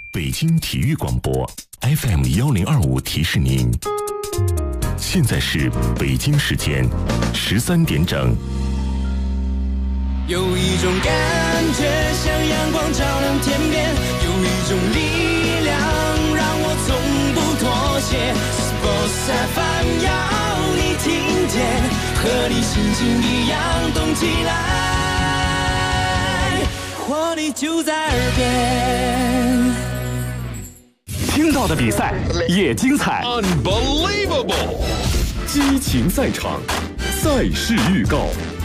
北京体育广播 FM1025提示您，现在是北京时间13点整。 有一种感觉像阳光照亮天边，有一种力量让我从不妥协。Sports FM 要你听见，和你心情一样动起来，活力就在耳边。 听到的比赛也精彩 ，Unbelievable！ 激情赛场，赛事预告。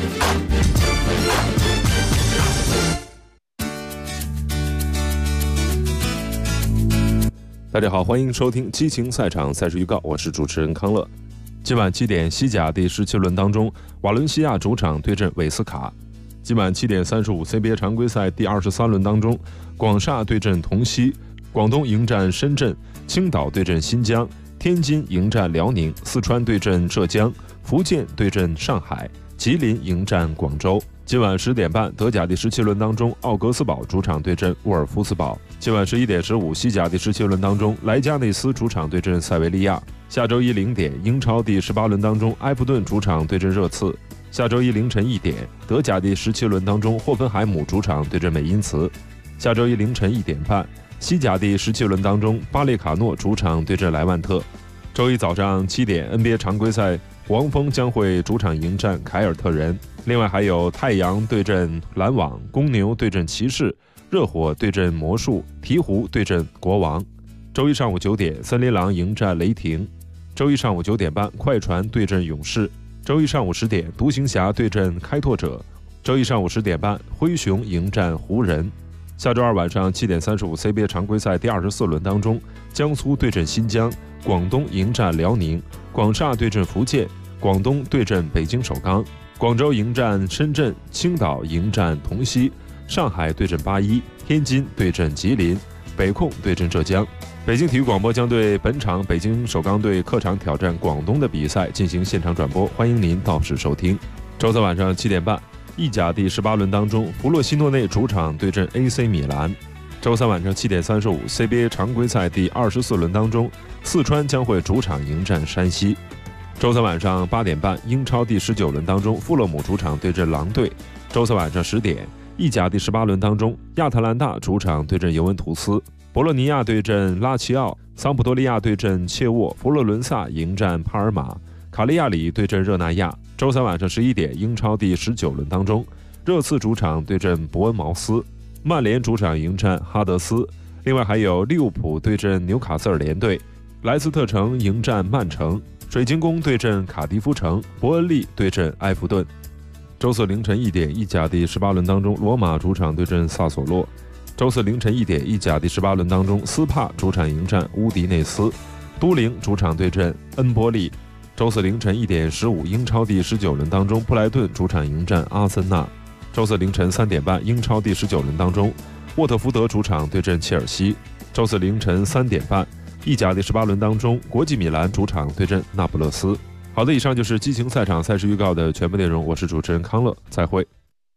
大家好，欢迎收听激情赛场赛事预告，我是主持人康乐。今晚7点，西甲第17轮当中，瓦伦西亚主场对阵韦斯卡。今晚7点35 CBA 常规赛第23轮当中，广厦对阵同曦，广东迎战深圳，青岛对阵新疆，天津迎战辽宁，四川对阵浙江，福建对阵上海，吉林迎战广州。今晚10点半，德甲第17轮当中，奥格斯堡主场对阵沃尔夫斯堡。今晚11点15，西甲第17轮当中，莱加内斯主场对阵塞维利亚。下周一0点，英超第18轮当中，埃弗顿主场对阵热刺。下周一凌晨1点，德甲第17轮当中，霍芬海姆主场对阵美因茨。下周一凌晨1点半，西甲第17轮当中，巴列卡诺主场对阵莱万特。周一早上7点 ，NBA 常规赛，黄蜂将会主场迎战凯尔特人。另外还有太阳对阵篮网，公牛对阵骑士，热火对阵魔术，鹈鹕对阵国王。周一上午9点，森林狼迎战雷霆。周一上午9点半，快船对阵勇士。周一上午10点，独行侠对阵开拓者。周一上午10点半，灰熊迎战湖人。下周二晚上7点35 CBA 常规赛第24轮当中，江苏对阵新疆，广东迎战辽宁，广厦对阵福建，广东对阵北京首钢，广州迎战深圳，青岛迎战同曦，上海对阵81，天津对阵吉林，北控对阵浙江。北京体育广播将对本场北京首钢队客场挑战广东的比赛进行现场转播，欢迎您到时收听。周三晚上7点半，意甲第18轮当中，弗洛西诺内主场对阵 AC 米兰。周三晚上7点35 CBA 常规赛第24轮当中，四川将会主场迎战山西。周三晚上8点半，英超第19轮当中，富勒姆主场对阵狼队。周三晚上10点，意甲第18轮当中，亚特兰大主场对阵尤文图斯，博洛尼亚对阵拉齐奥，桑普多利亚对阵切沃，佛罗伦萨迎战帕尔马，卡利亚里对阵热那亚。周三晚上11点，英超第19轮当中，热刺主场对阵伯恩茅斯，曼联主场迎战哈德斯。另外还有利物浦对阵纽卡斯尔联队，莱斯特城迎战曼城，水晶宫对阵卡迪夫城，伯恩利对阵埃弗顿。周四凌晨1点，意甲第18轮当中，罗马主场对阵萨索洛。周四凌晨1点，意甲第18轮当中，斯帕主场迎战乌迪内斯，都灵主场对阵恩波利。周四凌晨1点15，英超第19轮当中，布莱顿主场迎战阿森纳。周四凌晨3点半，英超第19轮当中，沃特福德主场对阵切尔西。周四凌晨3点半，意甲第18轮当中，国际米兰主场对阵那不勒斯。好的，以上就是激情赛场赛事预告的全部内容，我是主持人康乐，再会。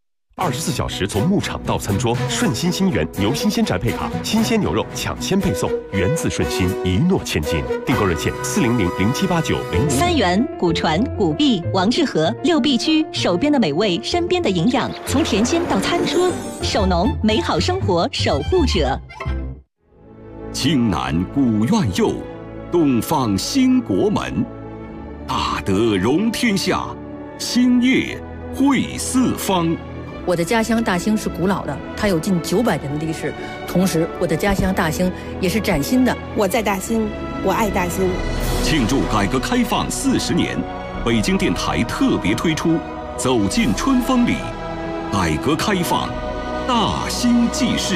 24小时从牧场到餐桌，顺心新源牛新鲜宅配卡，新鲜牛肉抢先配送，源自顺心，一诺千金。订购热线400078905。 三元、古传、古币、王致和6必居，手边的美味，身边的营养，从田间到餐桌，守农，美好生活守护者。 青南古院右，东方兴国门，大德容天下，兴业惠四方。 我的家乡大兴是古老的，它有近900年的历史。同时，我的家乡大兴也是崭新的。 我在大兴，我爱大兴。 庆祝改革开放40年，北京电台特别推出《走进春风里》，改革开放，大兴纪事。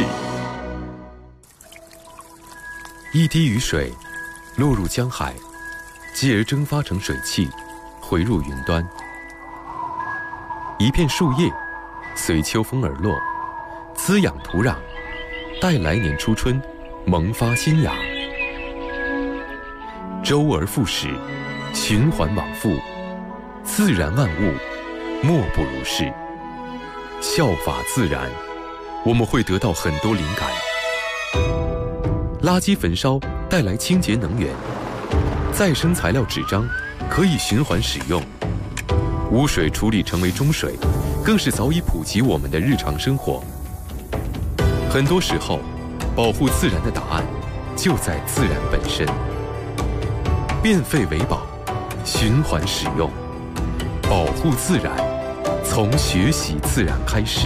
一滴雨水落入江海，继而蒸发成水汽，回入云端。一片树叶随秋风而落，滋养土壤，待来年初春萌发新芽。周而复始，循环往复，自然万物莫不如是。效法自然，我们会得到很多灵感。 垃圾焚烧带来清洁能源，再生材料纸张可以循环使用，污水处理成为中水，更是早已普及我们的日常生活。很多时候，保护自然的答案就在自然本身。变废为宝，循环使用，保护自然，从学习自然开始。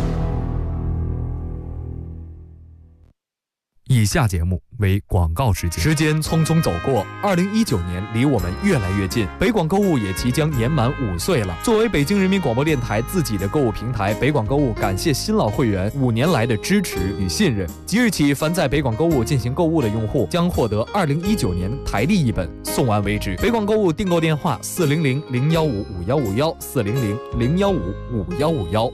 以下节目为广告时间。时间匆匆走过，2019年离我们越来越近，北广购物也即将年满5岁了。作为北京人民广播电台自己的购物平台，北广购物感谢新老会员5年来的支持与信任。即日起，凡在北广购物进行购物的用户将获得2019年台历一本，送完为止。北广购物订购电话：400-015-5151，400-015-5151。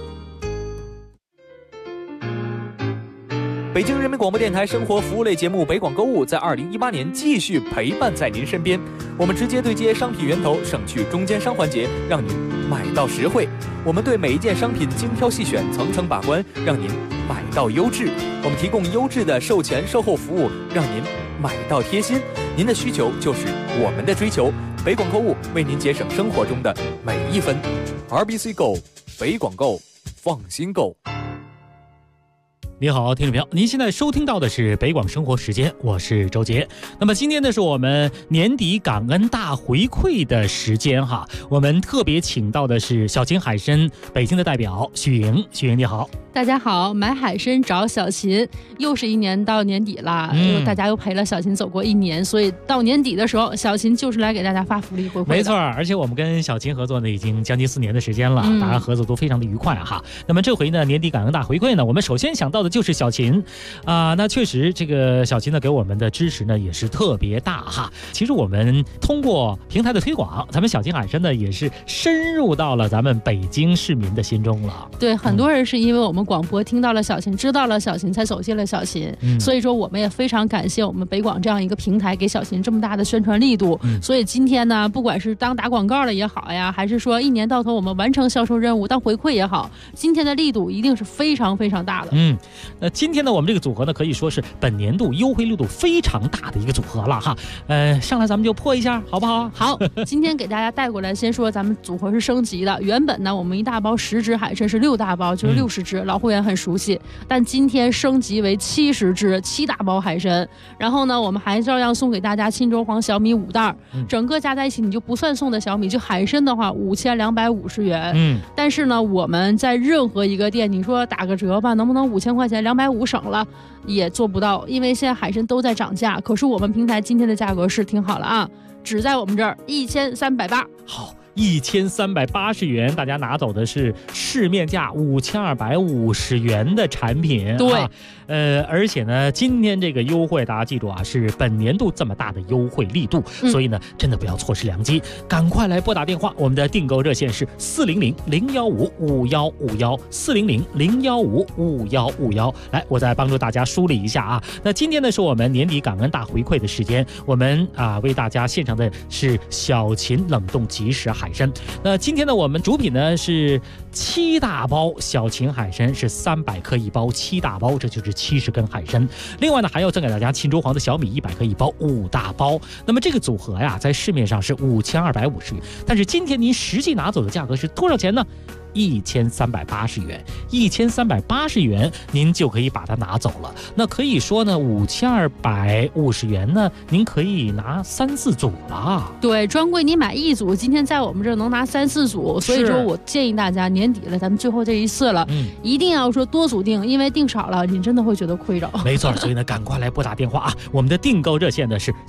北京人民广播电台生活服务类节目《北广购物》在2018年继续陪伴在您身边。我们直接对接商品源头，省去中间商环节，让您买到实惠。我们对每一件商品精挑细选，层层把关，让您买到优质。我们提供优质的售前售后服务，让您买到贴心。您的需求就是我们的追求。北广购物为您节省生活中的每一分。RBC Go， 北广购，放心购。 你好，听众朋友，您现在收听到的是北广生活时间，我是周杰。那么今天呢，是我们年底感恩大回馈的时间哈，我们特别请到的是小秦海参北京的代表许莹。许莹你好。 大家好，买海参找小秦，又是一年到年底了，大家又陪了小秦走过1年，所以到年底的时候，小秦就是来给大家发福利回馈的。 没错，而且我们跟小秦合作呢，已经将近4年的时间了，大家合作都非常的愉快哈。那么这回呢，年底感恩大回馈呢，我们首先想到的就是小秦那确实这个小秦呢给我们的支持呢也是特别大哈。其实我们通过平台的推广，咱们小秦海参呢也是深入到了咱们北京市民的心中了。 对，很多人是因为我们广播听到了小秦，知道了小秦，才走进了小秦，所以说我们也非常感谢我们北广这样一个平台给小秦这么大的宣传力度。所以今天呢，不管是当打广告了也好呀，还是说1年到头我们完成销售任务当回馈也好，今天的力度一定是非常非常大的。 今天呢，我们这个组合呢，可以说是本年度优惠力度非常大的一个组合了哈。上来咱们就破一下，好不好？ 好，今天给大家带过来，先说咱们组合是升级的。原本呢，我们一大包10只海参是6大包，就是60只，老会员很熟悉。但今天升级为70只，7大包海参。然后呢，我们还照样送给大家沁州黄小米5袋，整个加在一起你就不算送的小米，就海参的话5250元。但是呢，我们在任何一个店，你说打个折吧，能不能5000块钱250省了？也做不到，因为现在海参都在涨价。可是我们平台今天的价格是挺好了啊，只在我们这儿1380。 好，1380元，大家拿走的是市面价5250元的产品。 对， 而且呢，今天这个优惠大家记住啊，是本年度这么大的优惠力度，所以呢，真的不要错失良机，赶快来拨打电话，我们的订购热线是400-015-5151，400-015-5151。来，我再帮助大家梳理一下啊。那今天呢，是我们年底感恩大回馈的时间，我们为大家献上的是小秦冷冻即食海参。那今天呢，我们主品呢是7大包小秦海参，是300克一包，7大包，这就是70根海参。另外呢，还要赠给大家沁州黄的小米100克一包，5大包。那么这个组合呀，在市面上是5250元，但是今天您实际拿走的价格是多少钱呢？1380元，1380元，您就可以把它拿走了。那可以说呢，5250元呢，您可以拿3、4组了。 对，专柜你买1组，今天在我们这儿能拿3、4组。所以说我建议大家年底了，咱们最后这一次了，一定要说多组订，因为订少了，你真的会觉得亏着。 没错，所以呢，赶快来拨打电话啊！我们的订购热线呢是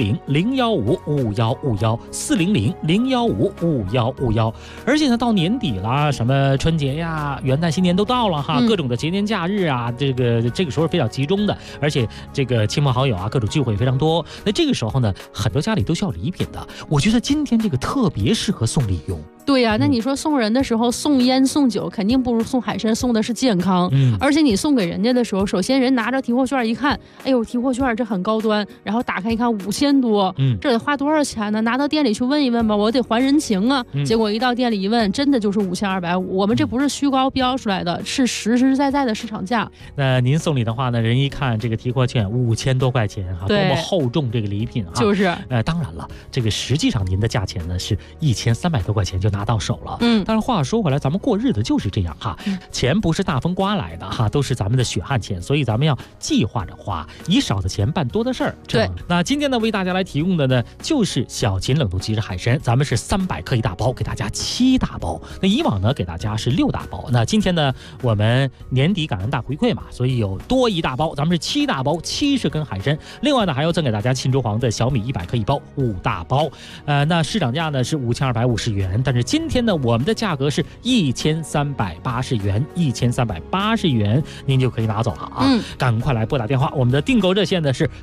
400-015-5151，400-015-5151。而且呢，到年底了。什么春节呀、元旦、新年都到了哈，各种的节年假日啊，这个时候非常集中的，而且这个亲朋好友啊，各种聚会非常多。那这个时候呢，很多家里都需要礼品的。我觉得今天这个特别适合送礼用。 对呀，那你说送人的时候送烟送酒，肯定不如送海参送的是健康。而且你送给人家的时候，首先人拿着提货券一看，哎呦，提货券这很高端，然后打开一看5000多，这得花多少钱呢？拿到店里去问一问吧，我得还人情啊。结果一到店里一问，真的就是5250，我们这不是虚高标出来的，是实实在在的市场价。 那您送礼的话呢，人一看这个提货券5000多块钱哈，多么厚重这个礼品哈。 就是， 当然了，这个实际上您的价钱呢是1300多块钱就拿到手了。但是话说回来，咱们过日子就是这样哈，钱不是大风刮来的哈，都是咱们的血汗钱，所以咱们要计划着花，以少的钱办多的事儿。 对， 那今天呢，为大家来提供的呢，就是小秦冷冻即食海参，咱们是300克一大包，给大家7大包。那以往呢，给大家是6大包。那今天呢，我们年底感恩大回馈嘛，所以有多一大包，咱们是7大包，70根海参。另外呢，还要赠给大家沁州黄的小米100克一包，5大包。那市场价呢是5250元，但是今天呢，我们的价格是1380元，1380元，您就可以拿走了啊！赶快来拨打电话，我们的订购热线呢是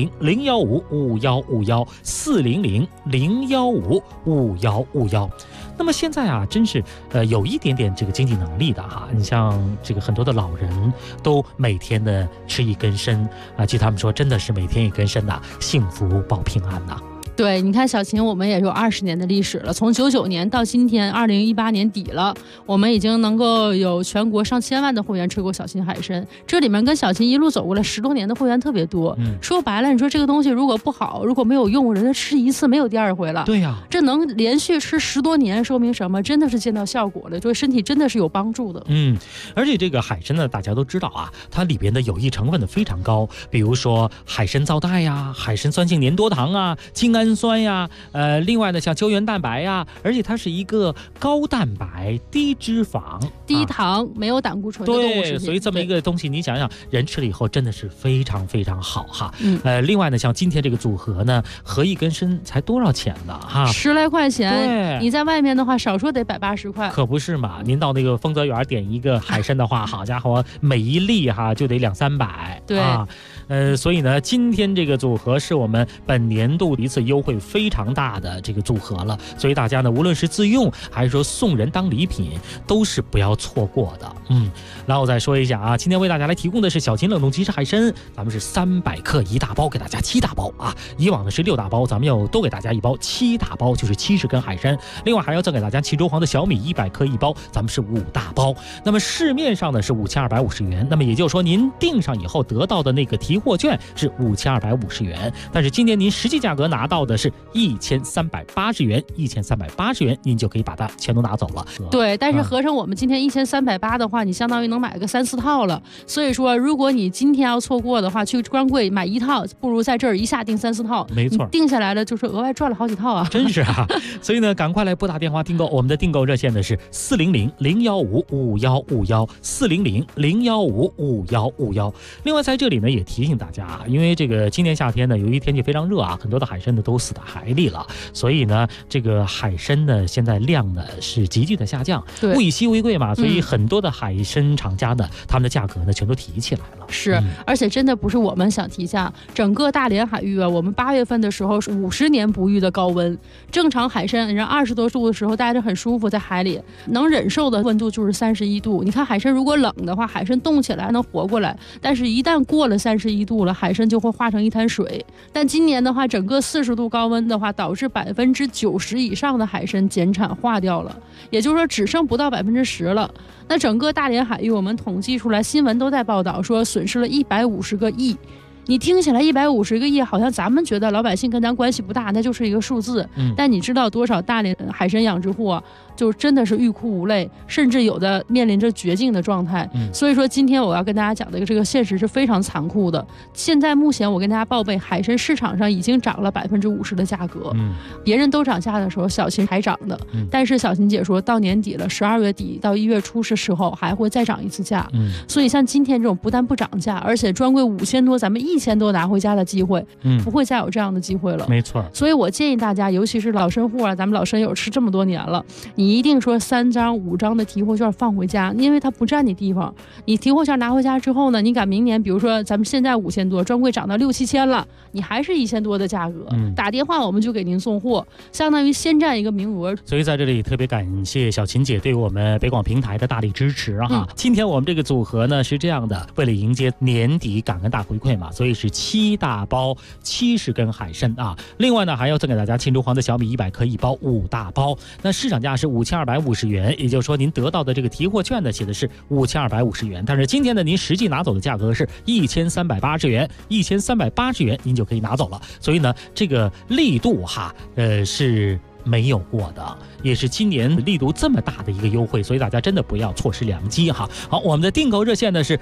400-015-5151，400-015-5151。那么现在啊，真是有一点点这个经济能力的哈，你像这个很多的老人都每天的吃一根参啊，据他们说，真的是每天一根参呐，幸福保平安呐。 对，你看小秦，我们也有20年的历史了，从99年到今天2018年底了，我们已经能够有全国上千万的会员吃过小秦海参，这里面跟小秦一路走过来10多年的会员特别多。说白了，你说这个东西如果不好，如果没有用，人家吃一次没有第二回了。 对呀， 这能连续吃10多年，说明什么？真的是见到效果了，对身体真的是有帮助的。 而且这个海参呢，大家都知道啊，它里边的有益成分呢非常高，比如说海参皂苷呀、海参酸性粘多糖啊、精氨酸呀，另外呢像胶原蛋白呀，而且它是一个高蛋白、低脂肪、 低糖、没有胆固醇的动物食品。 对，所以这么一个东西，你想想，人吃了以后真的是非常非常好哈。另外呢，像今天这个组合呢，合一根参才多少钱呢？哈 ，10来块钱。 对， 你在外面的话，少说得180块。 可不是嘛？您到那个丰泽园点一个海参的话，好家伙，每一粒哈就得200-300。 对啊。所以呢，今天这个组合是我们本年度一次优惠非常大的这个组合了，所以大家呢，无论是自用还是说送人当礼品，都是不要错过的。然后我再说一下啊，今天为大家来提供的是小秦冷冻即食海参，咱们是300克一大包，给大家7大包啊。以往的是6大包，咱们要多给大家一包，7大包就是70根海参。另外还要赠给大家沁州黄的小米100克一包，咱们是5大包。那么市面上呢是5250元，那么也就是说您订上以后得到的那个提货券是5250元，但是今年您实际价格拿到的是1380元，1380元您就可以把它全都拿走了。 对，但是合成我们今天1380的话，你相当于能买个3-4套了。所以说，如果你今天要错过的话，去专柜买1套，不如在这儿一下订3-4套。 没错， 定下来了就是额外赚了好几套啊！ 真是啊！所以呢，赶快来拨打电话订购，我们的订购热线呢是400-015-5151，400-015-5151。另外在这里呢也提醒大家啊，因为这个今年夏天呢，由于天气非常热啊，很多的海参呢都死在海里了，所以呢，这个海参呢现在量呢是急剧的下降，物以稀为贵嘛，所以很多的海参厂家呢，他们的价格呢全都提起来了。 是，而且真的不是我们想提价，整个大连海域啊，我们8月份的时候是50年不遇的高温，正常海参人20多度的时候待着很舒服，在海里能忍受的温度就是31度。你看海参如果冷的话，海参冻起来能活过来，但是一旦过了31度了，海参就会化成一滩水。但今年的话，整个40度高温的话，导致90%以上的海参减产化掉了，也就是说只剩不到10%了。那整个大连海域我们统计出来，新闻都在报道说损失了150个亿。你听起来150个亿，好像咱们觉得老百姓跟咱关系不大，那就是一个数字。但你知道多少大连海参养殖户啊，就真的是欲哭无泪，甚至有的面临着绝境的状态。所以说今天我要跟大家讲的这个现实是非常残酷的。现在目前我跟大家报备，海参市场上已经涨了50%的价格。别人都涨价的时候，小秦还涨的。但是小秦姐说到年底了，12月底到1月初是时候还会再涨一次价。所以像今天这种不但不涨价，而且专柜5000多，咱们 1000多拿回家的机会，不会再有这样的机会了。 没错。 所以我建议大家，尤其是老身户啊，咱们老身友吃这么多年了，你一定说3张5张的提货券放回家，因为它不占你地方。你提货券拿回家之后呢，你赶明年，比如说咱们现在5000多，专柜涨到6、7千了，你还是1000多的价格，打电话我们就给您送货，相当于先占一个名额。 所以在这里特别感谢小琴姐对我们北广平台的大力支持哈。今天我们这个组合呢是这样的，为了迎接年底感恩大回馈嘛，所以是7大包70根海参啊。另外呢还要赠给大家庆州黄的小米100克1包5大包，那市场价是5250元，也就是说您得到的这个提货券呢写的是5250元，但是今天呢您实际拿走的价格是1380元，1380元您就可以拿走了。所以呢这个力度哈是没有过的，也是今年力度这么大的一个优惠，所以大家真的不要错失良机哈。好，我们的订购热线呢是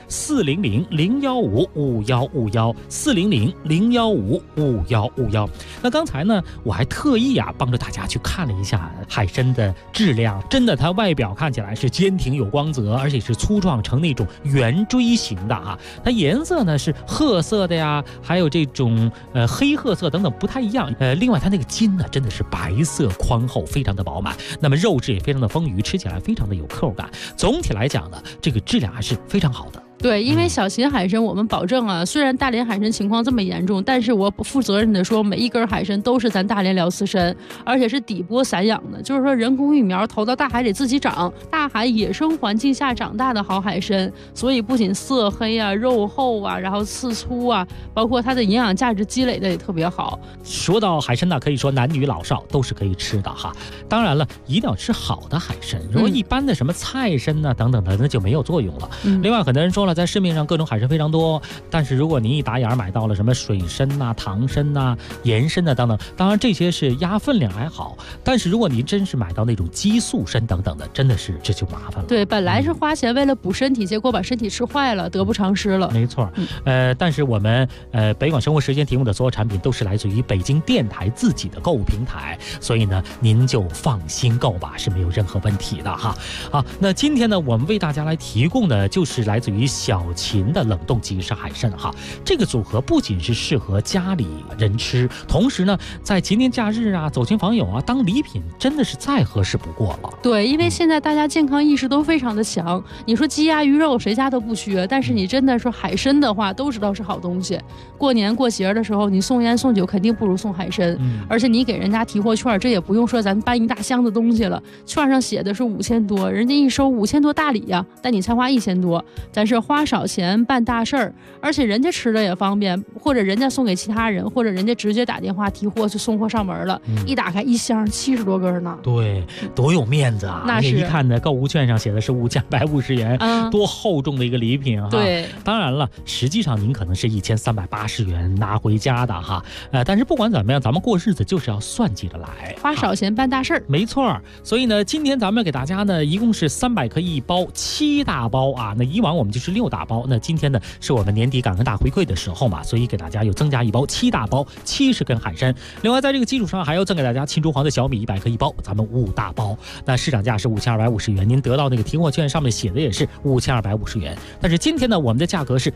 400-015-5151，400-015-5151。那刚才呢我还特意帮着大家去看了一下海参的质量，真的它外表看起来是坚挺有光泽，而且是粗壮成那种圆锥形的啊。它颜色呢是褐色的呀，还有这种黑褐色等等不太一样。另外它那个筋呢真的是白色宽厚，非常的饱满，那么肉质也非常的丰腴，吃起来非常的有口感。总体来讲呢，这个质量还是非常好的。 对，因为小秦海参我们保证啊，虽然大连海参情况这么严重，但是我负责任的说，每一根海参都是咱大连辽刺参，而且是底波散养的，就是说人工育苗投到大海里自己长，大海野生环境下长大的好海参，所以不仅色黑啊、肉厚啊，然后刺粗啊，包括它的营养价值积累的也特别好。 说到海参呢，可以说男女老少都是可以吃的哈。当然了，一定要吃好的海参，如果一般的什么菜参啊等等的，那就没有作用了。另外，很多人说了，在市面上各种海参非常多，但是如果您一打眼买到了什么水参啊、唐参啊、盐参啊等等，当然这些是压分量还好，但是如果您真是买到那种激素参等等的，真的是这就麻烦了。 对，本来是花钱为了补身体，结果把身体吃坏了，得不偿失了。 没错，但是我们北广生活时间提供的所有产品都是来自于北京电台自己的购物平台，所以呢您就放心购吧，是没有任何问题的哈。好，那今天呢我们为大家来提供的就是来自于小秦的冷冻即食海参哈。这个组合不仅是适合家里人吃，同时呢在节年假日啊、走亲访友啊当礼品真的是再合适不过了。 对，因为现在大家健康意识都非常的强，你说鸡鸭鱼肉谁家都不缺，但是你真的说海参的话都知道是好东西，过年过节的时候你送烟送酒肯定不如送海参，而且你给人家提货券，这也不用说咱搬一大箱子东西了，券上写的是5000多，人家一收5000多大礼呀，但你才花1000多，咱是花少钱办大事儿，而且人家吃的也方便，或者人家送给其他人，或者人家直接打电话提货就送货上门了，一打开一箱70多根呢。 对，多有面子啊！ 那是一看呢，购物券上写的是5250元，多厚重的一个礼品哈。 对， 当然了，实际上您可能是1380元拿回家的哈。但是不管怎么样，咱们过日子就是要算计着来， 花少钱办大事儿。 没错，所以呢，今天咱们给大家呢，一共是300克1包，7大包啊。那以往我们就是6大包，那今天呢是我们年底感恩大回馈的时候嘛，所以给大家又增加1包7大包70根海参。另外在这个基础上还要赠给大家庆州黄的小米100克1包，咱们5大包。那市场价是5250元，您得到那个提货券上面写的也是5250元，但是今天呢我们的价格是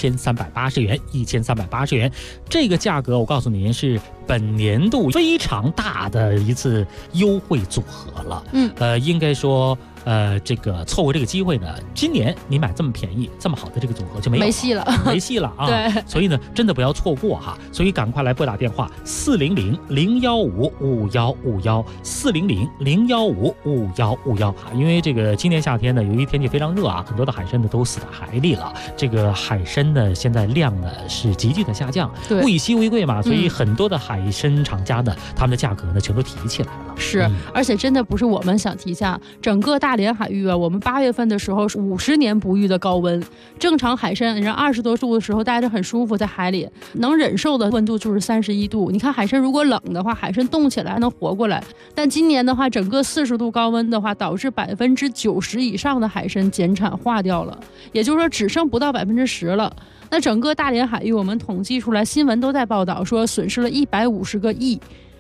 1380元，1380元。这个价格我告诉您是本年度非常大的一次优惠组合了。应该说这个错过这个机会呢，今年你买这么便宜这么好的这个组合就没戏了啊。 对， 所以呢真的不要错过哈，所以赶快来拨打电话400-015-5151，400-015-5151。因为这个今年夏天呢，由于天气非常热啊，很多的海参呢都死在海里了，这个海参呢现在量呢是急剧的下降，物以稀为贵嘛，所以很多的海参厂家呢他们的价格呢全都提起来了。 是，而且真的不是我们想提价，整个大连海域啊，我们8月份的时候是50年不遇的高温，正常海参人20多度的时候待着很舒服，在海里能忍受的温度就是31度。你看海参如果冷的话，海参冻起来还能活过来，但今年的话，整个40度高温的话，导致90%以上的海参减产化掉了，也就是说只剩不到10%了。那整个大连海域我们统计出来，新闻都在报道说损失了150个亿。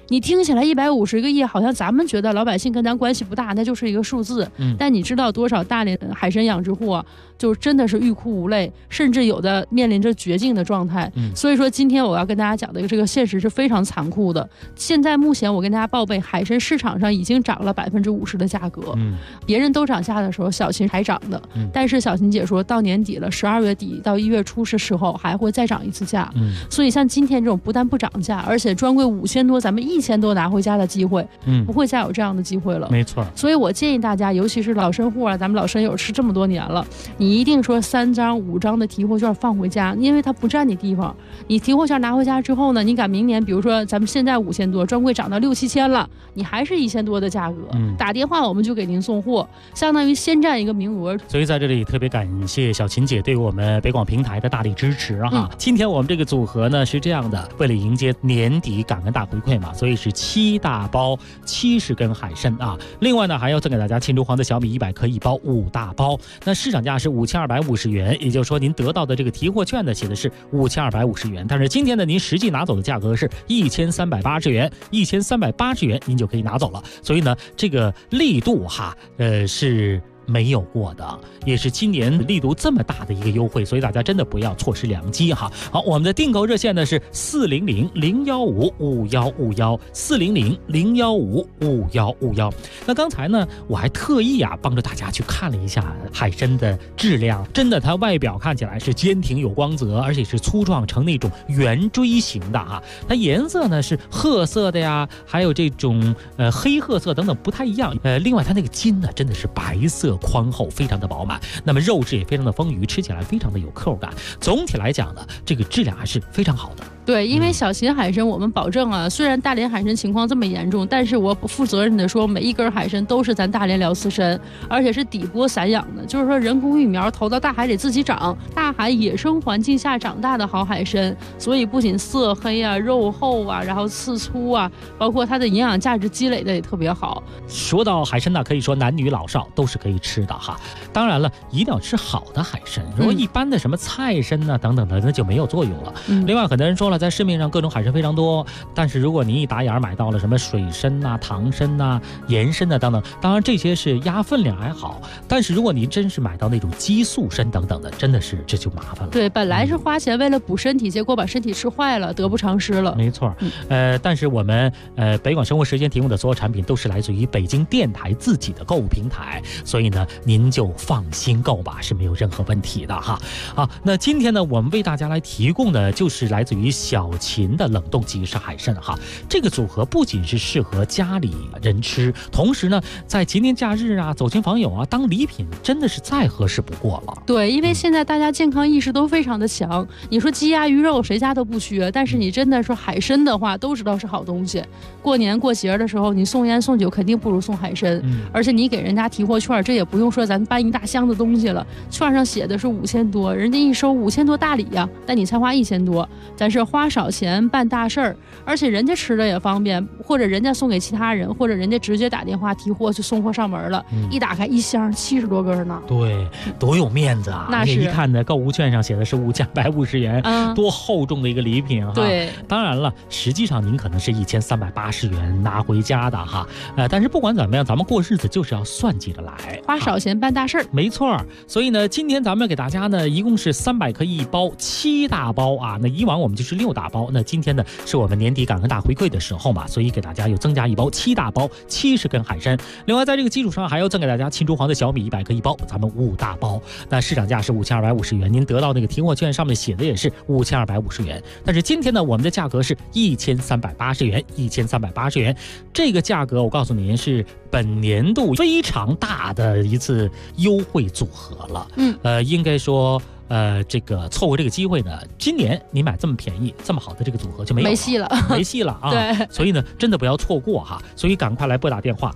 你听起来150个亿，好像咱们觉得老百姓跟咱关系不大，那就是一个数字。但你知道多少大连海参养殖户啊，就真的是欲哭无泪，甚至有的面临着绝境的状态。所以说今天我要跟大家讲的这个现实是非常残酷的。现在目前我跟大家报备，海参市场上已经涨了50%的价格。别人都涨价的时候，小秦还涨的。但是小秦姐说到年底了，12月底到1月初是时候还会再涨一次价。所以像今天这种不但不涨价，而且专柜5000多，咱们1000多拿回家的机会，不会再有这样的机会了。 没错。 所以我建议大家，尤其是老参户啊，咱们老参友吃这么多年了，你一定说3张5张的提货券放回家，因为它不占你地方。你提货券拿回家之后呢，你赶明年，比如说咱们现在5000多，专柜涨到6、7千了，你还是1000多的价格，打电话我们就给您送货，相当于先占一个名额。 所以在这里特别感谢小秦姐对我们北广平台的大力支持哈。今天我们这个组合呢是这样的，为了迎接年底感恩大回馈嘛，所以是7大包70根海参啊。另外呢还要赠给大家庆祝黄的小米100克1包5大包，那市场价是5250元，也就是说您得到的这个提货券呢写的是5250元，但是今天呢您实际拿走的价格是1380元，1380元您就可以拿走了。所以呢这个力度哈是没有过的，也是今年力度这么大的一个优惠，所以大家真的不要错失良机哈。好，我们的订购热线呢是400-015-5151，400-015-5151。那刚才呢我还特意帮着大家去看了一下海参的质量，真的它外表看起来是坚挺有光泽，而且是粗壮成那种圆锥形的哈。它颜色呢是褐色的呀，还有这种黑褐色等等不太一样。另外它那个筋呢真的是白色宽厚，非常的饱满，那么肉质也非常的丰腴，吃起来非常的有口感。总体来讲呢，这个质量还是非常好的。 对，因为小秦海参我们保证啊，虽然大连海参情况这么严重，但是我不负责任的说，每一根海参都是咱大连辽丝参，而且是底部散养的，就是说人工育苗投到大海里自己长，大海野生环境下长大的好海参，所以不仅色黑啊、肉厚啊，然后刺粗啊，包括它的营养价值积累的也特别好。 说到海参呢，可以说男女老少都是可以吃的哈。当然了，一定要吃好的海参，如果一般的什么菜参啊等等的，那就没有作用了。另外很多人说了，在市面上各种海参非常多，但是如果您一打眼买到了什么水参啊、唐参啊、盐参啊等等，当然这些是压分量还好，但是如果您真是买到那种激素参等等的，真的是这就麻烦了。 对，本来是花钱为了补身体，结果把身体吃坏了，得不偿失了。 没错。但是我们北广生活时间提供的所有产品都是来自于北京电台自己的购物平台，所以呢您就放心购吧，是没有任何问题的哈。好，那今天呢我们为大家来提供的就是来自于小秦的冷冻即食海参哈。这个组合不仅是适合家里人吃，同时呢在节年假日啊、走亲访友啊当礼品真的是再合适不过了。 对，因为现在大家健康意识都非常的强，你说鸡鸭鱼肉谁家都不缺，但是你真的说海参的话都知道是好东西，过年过节的时候你送烟送酒肯定不如送海参。而且你给人家提货券，这也不用说咱搬一大箱子东西了，券上写的是5000多，人家一收5000多大礼呀，但你才花1000多，咱是花少钱办大事儿，而且人家吃的也方便，或者人家送给其他人，或者人家直接打电话提货就送货上门了，一打开一箱70多根呢。 对，多有面子啊！ 那是一看呢，购物券上写的是5250元，多厚重的一个礼品哈。 对， 当然了，实际上您可能是1380元拿回家的哈。但是不管怎么样，咱们过日子就是要算计着来， 花少钱办大事儿。 没错，所以呢，今天咱们给大家呢，一共是300克1包7大包啊。那以往我们就是6大包，那今天呢是我们年底感恩大回馈的时候嘛，所以给大家又增加1包7大包70根海参。另外在这个基础上还要赠给大家青竹黄的小米100克1包，咱们5大包。那市场价是5250元，您得到那个提货券上面写的也是5250元，但是今天呢我们的价格是1380元，1380元。这个价格我告诉您是本年度非常大的一次优惠组合了。应该说这个错过这个机会呢，今年你买这么便宜这么好的这个组合就没戏了啊！ 对， 所以呢真的不要错过哈，所以赶快来拨打电话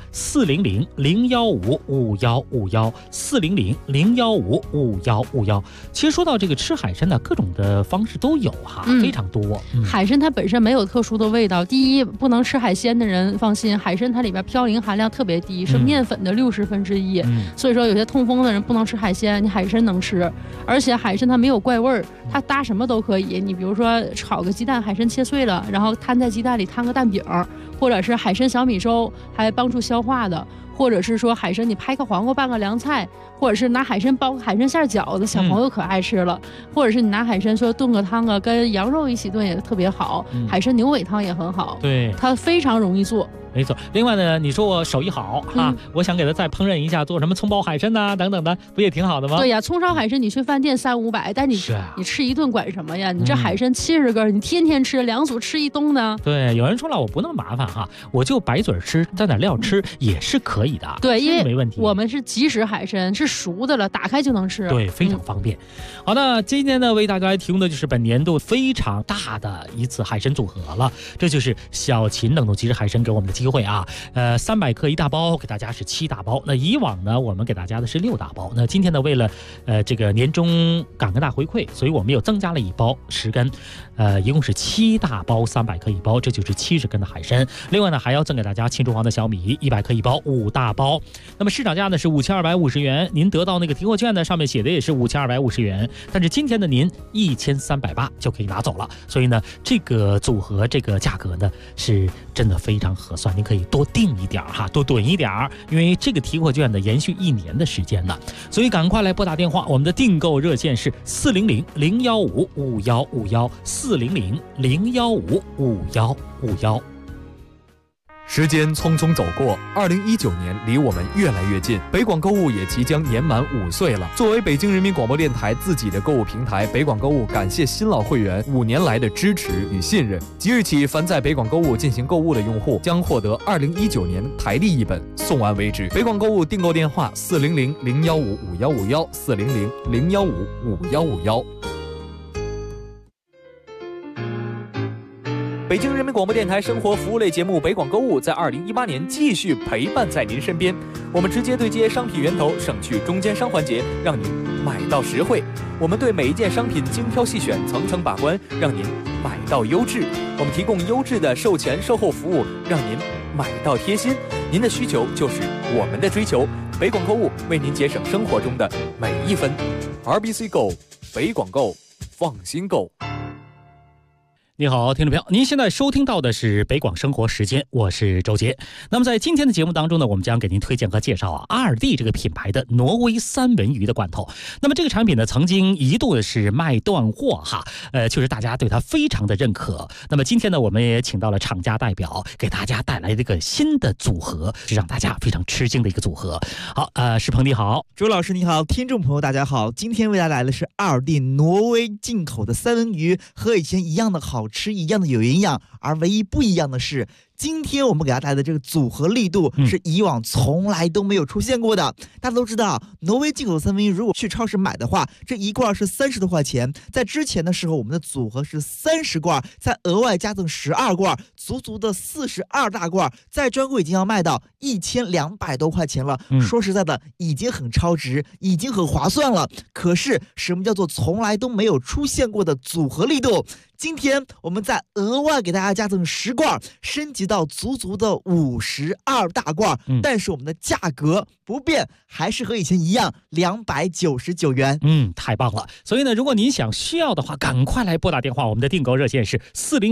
400-015-5151，400-015-5151。其实说到这个吃海参呢，各种的方式都有哈，非常多。 海参它本身没有特殊的味道，第一不能吃海鲜的人放心，海参它里边嘌呤含量特别低，是面粉的1/60，所以说有些痛风的人不能吃海鲜，你海参能吃，而且海参它没有怪味儿，它搭什么都可以。你比如说炒个鸡蛋，海参切碎了，然后摊在鸡蛋里摊个蛋饼，或者是海参小米粥，还帮助消化的。或者是说海参你拍个黄瓜拌个凉菜，或者是拿海参包个海参馅饺子，小朋友可爱吃了。或者是你拿海参说炖个汤啊，跟羊肉一起炖也特别好。海参牛尾汤也很好， 对， 它非常容易做。 没错，另外呢，你说我手艺好啊，我想给他再烹饪一下，做什么葱爆海参呐等等的，不也挺好的吗？ 对呀，葱烧海参你去饭店300-500，但你吃一顿管什么呀？你这海参70根，你天天吃2组吃一冬呢？ 对，有人说了，我不那么麻烦哈，我就白嘴吃，蘸点料吃也是可以的。 对，因为没问题， 我们是即食海参，是熟的了，打开就能吃。 对，非常方便。好，那今天呢，为大家来提供的就是本年度非常大的一次海参组合了，这就是小秦冷冻即食海参给我们的机会啊。300克1大包，给大家是7大包。那以往呢，我们给大家的是6大包。那今天呢，为了这个年终感恩大回馈，所以我们又增加了1包10根，一共是7大包300克1包，这就是70根的海参。另外呢，还要赠给大家青出黄的小米100克1包5大包。那么市场价呢是5250元，您得到那个提货券呢，上面写的也是5250元，但是今天的您1380就可以拿走了。所以呢，这个组合这个价格呢是真的非常合算，您可以多订一点哈，多囤一点，因为这个提货券呢延续1年的时间呢，所以赶快来拨打电话，我们的订购热线是400-015-5151，400-015-5151。 时间匆匆走过，2019年离我们越来越近，北广购物也即将年满5岁了。作为北京人民广播电台自己的购物平台，北广购物感谢新老会员5年来的支持与信任。即日起，凡在北广购物进行购物的用户将获得2019年台历1本，送完为止。北广购物订购电话：400-015-5151，400-015-5151。 北京人民广播电台生活服务类节目北广购物在2018年继续陪伴在您身边。我们直接对接商品源头，省去中间商环节，让您买到实惠。我们对每一件商品精挑细选，层层把关，让您买到优质。我们提供优质的售前售后服务，让您买到贴心。您的需求就是我们的追求。北广购物为您节省生活中的每一分。RBC Go， 北广购，放心购。 你好，听众朋友，您现在收听到的是北广生活时间，我是周杰。那么在今天的节目当中呢，我们将给您推荐和介绍阿尔蒂这个品牌的挪威三文鱼的罐头。那么这个产品呢，曾经一度的是卖断货哈，就是大家对它非常的认可。那么今天呢，我们也请到了厂家代表，给大家带来这个新的组合，是让大家非常吃惊的一个组合。好，石鹏你好， 周老师你好，听众朋友大家好，今天为大家来的是阿尔蒂挪威进口的三文鱼，和以前一样的好吃，一样的有营养，而唯一不一样的是，今天我们给大家带来的这个组合力度是以往从来都没有出现过的。大家都知道，挪威进口的三文鱼如果去超市买的话，这一罐是30多块钱。在之前的时候，我们的组合是30罐，再额外加赠12罐，足足的42大罐，在专柜已经要卖到1200多块钱了。说实在的，已经很超值，已经很划算了。可是什么叫做从来都没有出现过的组合力度？今天我们再额外给大家加赠10罐，升级到足足的52大罐，但是我们的价格不变，还是和以前一样299元。 太棒了！所以呢，如果您需要的话，赶快来拨打电话，我们的订购热线是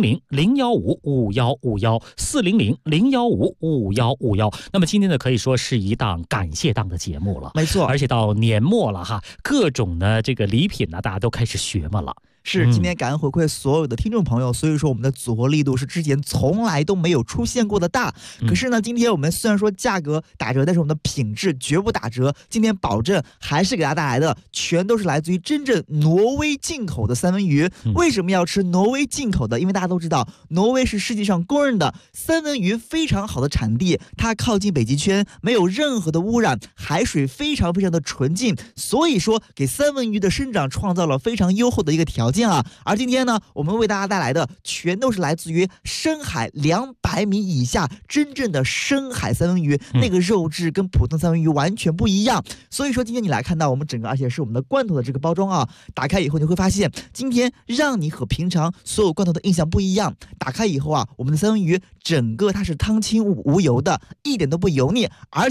400-015-5151，400-015-5151。那么今天呢，可以说是一档感谢档的节目了， 没错， 而且到年末了哈，各种呢这个礼品呢，大家都开始学嘛了。 是今天感恩回馈所有的听众朋友，所以说我们的组合力度是之前从来都没有出现过的大。可是呢，今天我们虽然说价格打折，但是我们的品质绝不打折。今天保证还是给大家带来的全都是来自于真正挪威进口的三文鱼。为什么要吃挪威进口的？因为大家都知道，挪威是世界上公认的三文鱼非常好的产地，它靠近北极圈，没有任何的污染，海水非常非常的纯净，所以说给三文鱼的生长创造了非常优厚的一个条件啊。而今天呢，我们为大家带来的全都是来自于深海200米以下真正的深海三文鱼，那个肉质跟普通三文鱼完全不一样。所以说今天你来看到我们整个，而且是我们的罐头的这个包装啊，打开以后你会发现，今天让你和平常所有罐头的印象不一样。打开以后啊，我们的三文鱼整个它是汤清无油的，一点都不油腻，而且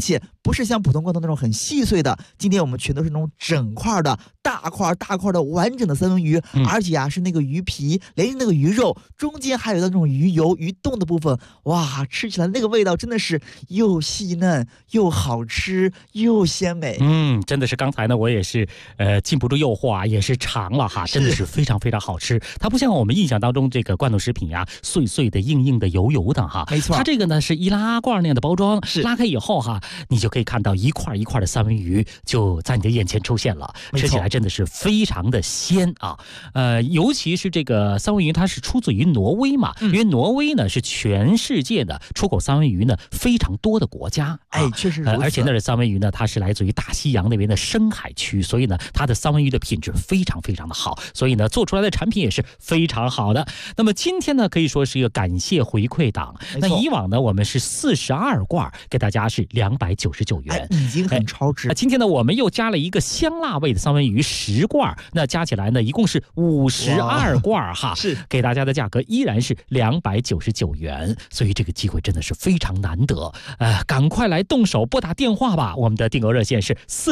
不是像普通罐头那种很细碎的，今天我们全都是那种整块的大块的完整的三文鱼，而且啊是那个鱼皮连着那个鱼肉，中间还有那种鱼油鱼冻的部分，哇，吃起来那个味道真的是又细嫩又好吃又鲜美。 真的是刚才呢我也是禁不住诱惑啊，也是尝了哈，真的是非常非常好吃。它不像我们印象当中这个罐头食品呀，碎碎的硬硬的油油的哈， 没错， 它这个呢是易拉罐那样的包装，拉开以后哈，你就可以看到一块一块的三文鱼就在你的眼前出现了，吃起来真的是非常的鲜啊。尤其是这个三文鱼它是出自于挪威嘛，因为挪威呢是全世界的出口三文鱼呢非常多的国家， 确实如此。 而且那的三文鱼呢它是来自于大西洋那边的深海区，所以呢它的三文鱼的品质非常非常的好，所以呢做出来的产品也是非常好的。那么今天呢可以说是一个感谢回馈档，那以往呢我们是42罐给大家是299元， 已经很超值。 今天呢我们又加了一个香辣味的三文鱼10罐，那加起来呢一共是52罐哈， 是给大家的价格依然是299元，所以这个机会真的是非常难得，赶快来动手拨打电话吧，我们的订购热线是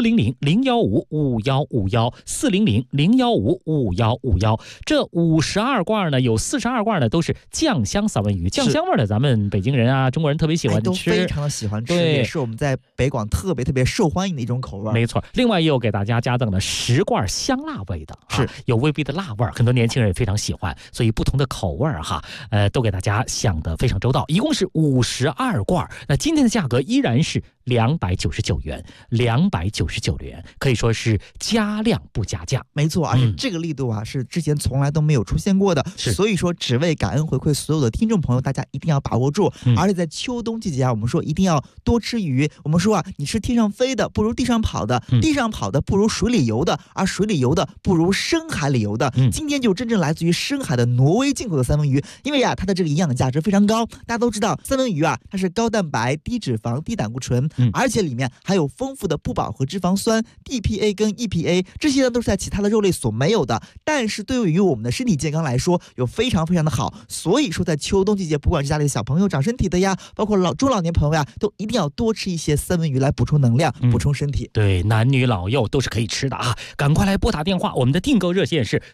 400-015-5151，400-015-5151。这52罐呢有42罐呢都是酱香三文鱼，酱香味的咱们北京人啊中国人特别喜欢吃， 都非常的喜欢吃，也是我们在北广特别受欢迎的一种口味。 没错，另外也有给大家加赠了10罐香辣味的，是有微微的辣味，很多年轻人也非常喜欢，所以不同的口味哈，都给大家想得非常周到，一共是52罐。那今天的价格依然是299元，299元，可以说是加量不加价。 没错，而且这个力度啊是之前从来都没有出现过的，所以说只为感恩回馈所有的听众朋友，大家一定要把握住。而且在秋冬季节啊，我们说一定要多吃鱼。我们说啊，你吃天上飞的不如地上跑的，地上跑的不如水里游的，而水里游的不如深海里游的。今天就真正来自于深海的挪威进口的三文鱼，因为啊它的这个营养价值非常高。大家都知道三文鱼啊它是高蛋白、低脂肪、低胆固醇，而且里面还有丰富的不饱和脂肪酸 DPA 跟 EPA， 这些呢都是在其他的肉类所没有的，但是对于我们的身体健康来说有非常非常的好。所以说在秋冬季节，不管是家里的小朋友长身体的呀，包括中老年朋友呀，都一定要多吃一些三文鱼来补充能量，补充身体。 对，男女老幼都是可以吃的啊！赶快来拨打电话，我们的订购热线是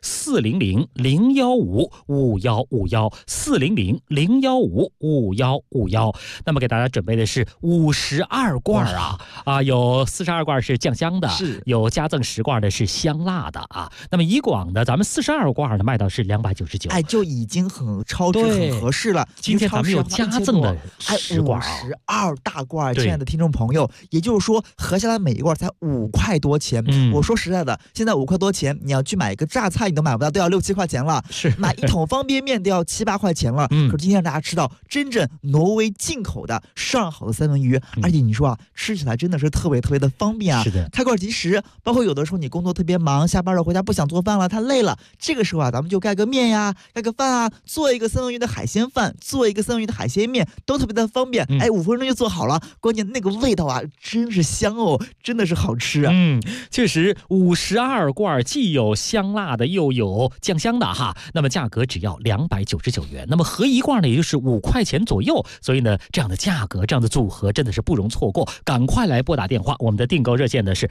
400-015-5151，400-015-5151。那么给大家准备的是52罐有42罐是酱香的，有加赠10罐的是香辣的啊。那么以往的咱们42罐呢卖到是299， 就已经很超值很合适了。 今天咱们有加赠的10罐 ，52大罐，亲爱的听众朋友，也就是说合下来每一罐才5块多钱。我说实在的，现在5块多钱，你要去买一个榨菜你都买不到，都要6、7块钱了。 是买一桶方便面都要7、8块钱了。可是今天让大家吃到真正挪威进口的上好的三文鱼，而且你说啊，吃起来真的是特别的方便啊。 是的， 开罐即食。包括有的时候你工作特别忙，下班了回家不想做饭了，太累了，这个时候啊，咱们就盖个面呀，盖个饭啊，做一个三文鱼的海鲜饭，做一个三文鱼的海鲜面，都特别的方便。5分钟就做好了，关键那个味道啊，真是香哦，真的是好吃啊。 确实52罐既有香辣的又有酱香的哈，那么价格只要299元，那么合一罐呢也就是5块钱左右，所以呢这样的价格这样的组合真的是不容错过，赶快来拨打电话，我们的订购热线呢是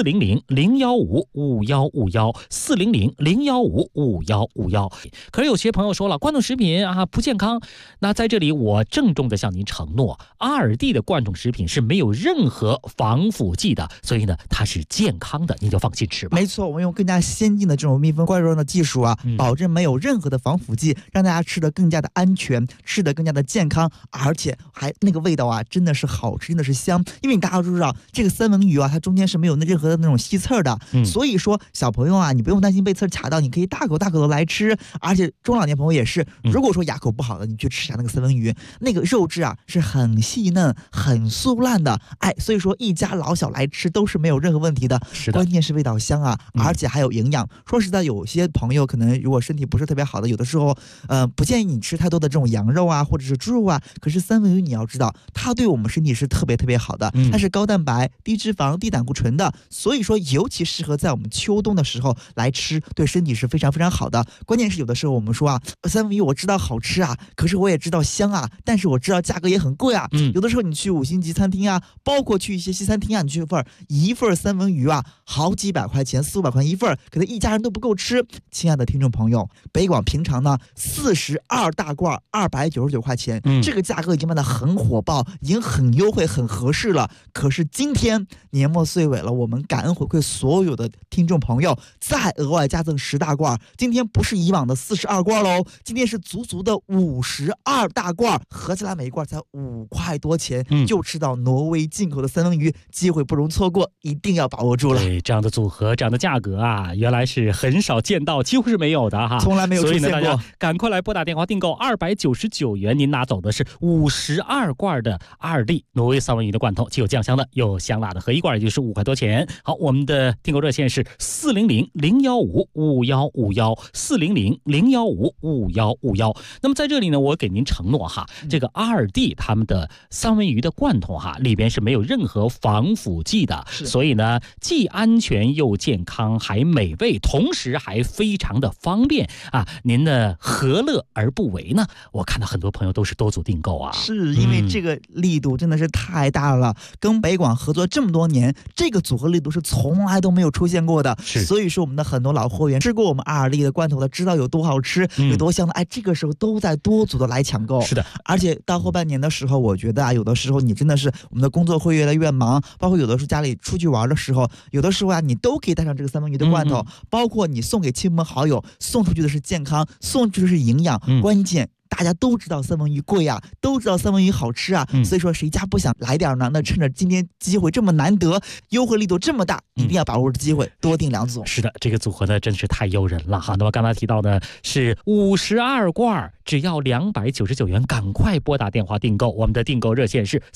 400-015-5151，400-015-5151。可是有些朋友说了，罐头食品啊不健康，那在这里我郑重的向您承诺，阿尔蒂的罐头食品是没有任何防腐剂的，所以呢它是健康的，您就放心吃吧。 没错，我们用更加先进的这种密封罐装的技术啊，保证没有任何的防腐剂，让大家吃得更加的安全，吃得更加的健康，而且还那个味道啊真的是好吃，真的是香。因为大家都知道这个三文鱼啊，它中间是没有任何的那种吸刺的，所以说小朋友啊，你不用担心被刺卡到，你可以大口的来吃。而且中老年朋友也是，如果说牙口不好的，你去吃下那个三文鱼，那个肉质啊是很细嫩很酥烂的，所以说一家老小来吃都是没有任何问题的。 是的， 关键是味道香啊，而且还有营养。说实在，有些朋友可能如果身体不是特别好的，有的时候不建议你吃太多的这种羊肉啊或者是猪肉啊，可是三文鱼你要知道它对我们身体是特别好的，它是高蛋白、低脂肪、低胆固醇的，所以说尤其适合在我们秋冬的时候来吃，对身体是非常好的。关键是有的时候我们说啊，三文鱼我知道好吃啊，可是我也知道香啊，但是我知道价格也很贵啊。有的时候你去5星级餐厅啊， 包括去一些西餐厅啊，你去一份三文鱼啊，好几百块钱，400-500块一份，可能一家人都不够吃。亲爱的听众朋友，北广平常呢42大罐299块钱，这个价格已经卖得很火爆，已经很优惠很合适了。可是今天年末岁尾了，我们感恩回馈所有的听众朋友，再额外加赠10大罐。今天不是以往的42罐喽，今天是足足的52大罐，合起来每一罐才5块多钱，就吃到挪威进口的三文鱼，机会不容错过，一定要把握住了。 对，这样的组合，这样的价格啊，原来是很少见到，几乎是没有的哈， 从来没有出现过。 所以呢，大家赶快来拨打电话订购299元，您拿走的是52罐的2D挪威三文鱼的罐头，既有酱香的，有香辣的，合一罐也就是5块多钱。好，我们的订购热线是400-015-5151，400-015-5151。那么在这里呢，我给您承诺哈，这个2D他们的三文鱼的罐头哈，里边是没有任何防腐剂的，所以呢，既安全又健康，还美味，同时还非常的方便啊！您呢，何乐而不为呢？我看到很多朋友都是多组订购啊， 是因为这个力度真的是太大了，跟北广合作这么多年，这个组合力度是从来都没有出现过的。所以说我们的很多老货源吃过我们2D的罐头的，知道有多好吃，有多香的，哎，这个时候都在多组的来抢购。 是的， 而且到后半年的时候，我觉得啊，有的时候你真的是我们的工作会越来越忙，包括有的时候家里出去玩的时候，有的时候啊，你都可以带上这个三文鱼的罐头，包括你送给亲朋好友，送出去的是健康，送出去的是营养，关键大家都知道三文鱼贵啊，都知道三文鱼好吃啊，所以说谁家不想来点呢？那趁着今天机会这么难得，优惠力度这么大，一定要把握住机会，多订2组。 是的，这个组合呢真是太诱人了哈。那么刚才提到的是52罐，只要299元，赶快拨打电话订购。我们的订购热线是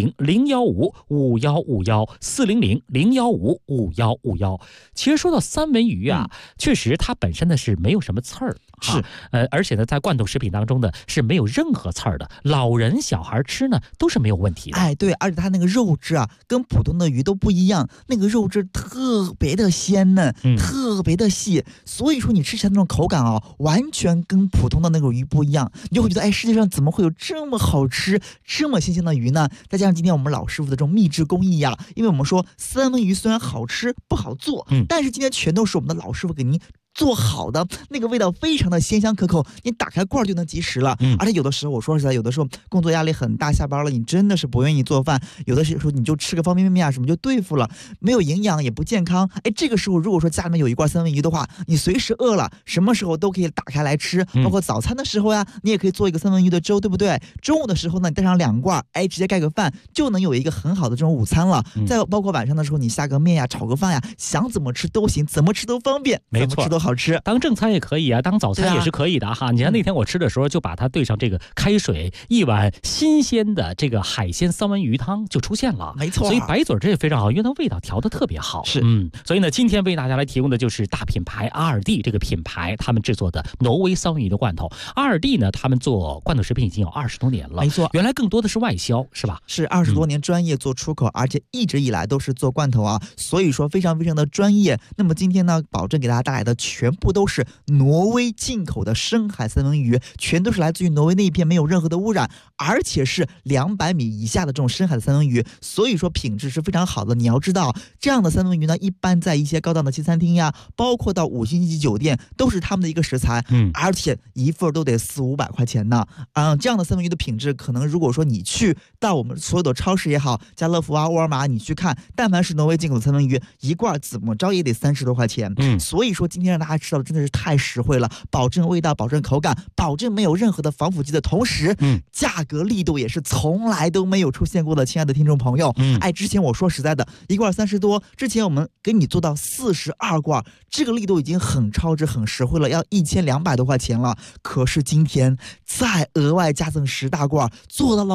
400-015-5151，400-015-5151。其实说到三文鱼啊，确实它本身呢是没有什么刺儿，是而且呢在罐头食品当中呢是没有任何刺儿的，老人小孩吃呢都是没有问题的。 哎，对，而且它那个肉质啊跟普通的鱼都不一样，那个肉质特别的鲜嫩，特别的细，所以说你吃起来那种口感啊，完全跟普通的那种鱼不一样，你就会觉得哎，世界上怎么会有这么好吃这么新鲜的鱼呢？再加上今天我们老师傅的这种秘制工艺呀，因为我们说三文鱼虽然好吃不好做，但是今天全都是我们的老师傅给您做好的，那个味道非常的鲜香可口，你打开罐就能及时了。而且有的时候我说实在，有的时候工作压力很大，下班了你真的是不愿意做饭，有的时候你就吃个方便面啊什么就对付了，没有营养也不健康。哎，这个时候如果说家里面有一罐三文鱼的话，你随时饿了什么时候都可以打开来吃，包括早餐的时候呀，你也可以做一个三文鱼的粥，对不对？中午的时候呢，你带上2罐，哎，直接盖个饭就能有一个很好的这种午餐了。再包括晚上的时候，你下个面呀，炒个饭呀，想怎么吃都行，怎么吃都方便， 没错， 怎么吃都好吃。 当正餐也可以啊，当早餐也是可以的哈。你看那天我吃的时候，就把它兑上这个开水，一碗新鲜的这个海鲜三文鱼汤就出现了， 没错。 所以白嘴这也非常好，因为它味道调得特别好。 是， 所以呢，今天为大家来提供的就是大品牌2D这个品牌他们制作的挪威三文鱼的罐头。2D呢，他们做罐头食品已经有20多年了， 没错。 原来更多的是外销，是吧？ 是20多年专业做出口，而且一直以来都是做罐头啊，所以说非常非常的专业。那么今天呢，保证给大家带来的全部都是挪威进口的深海三文鱼，全都是来自于挪威那一片，没有任何的污染，而且是200米以下的这种深海的三文鱼，所以说品质是非常好的。你要知道，这样的三文鱼呢，一般在一些高档的西餐厅呀，包括到5星级酒店，都是他们的一个食材，而且一份都得400-500块钱呢。这样的三文鱼的品质，可能如果说你去到我们所有的超市也好，家乐福啊、沃尔玛，你去看，但凡是挪威进口的三文鱼，一罐怎么着也得30多块钱。所以说今天让大家吃到的真的是太实惠了，保证味道，保证口感，保证没有任何的防腐剂的同时，价格力度也是从来都没有出现过的。亲爱的听众朋友，哎，之前我说实在的，一罐30多，之前我们给你做到42罐，这个力度已经很超值、很实惠了，要1200多块钱了。可是今天再额外加赠10大罐，做到了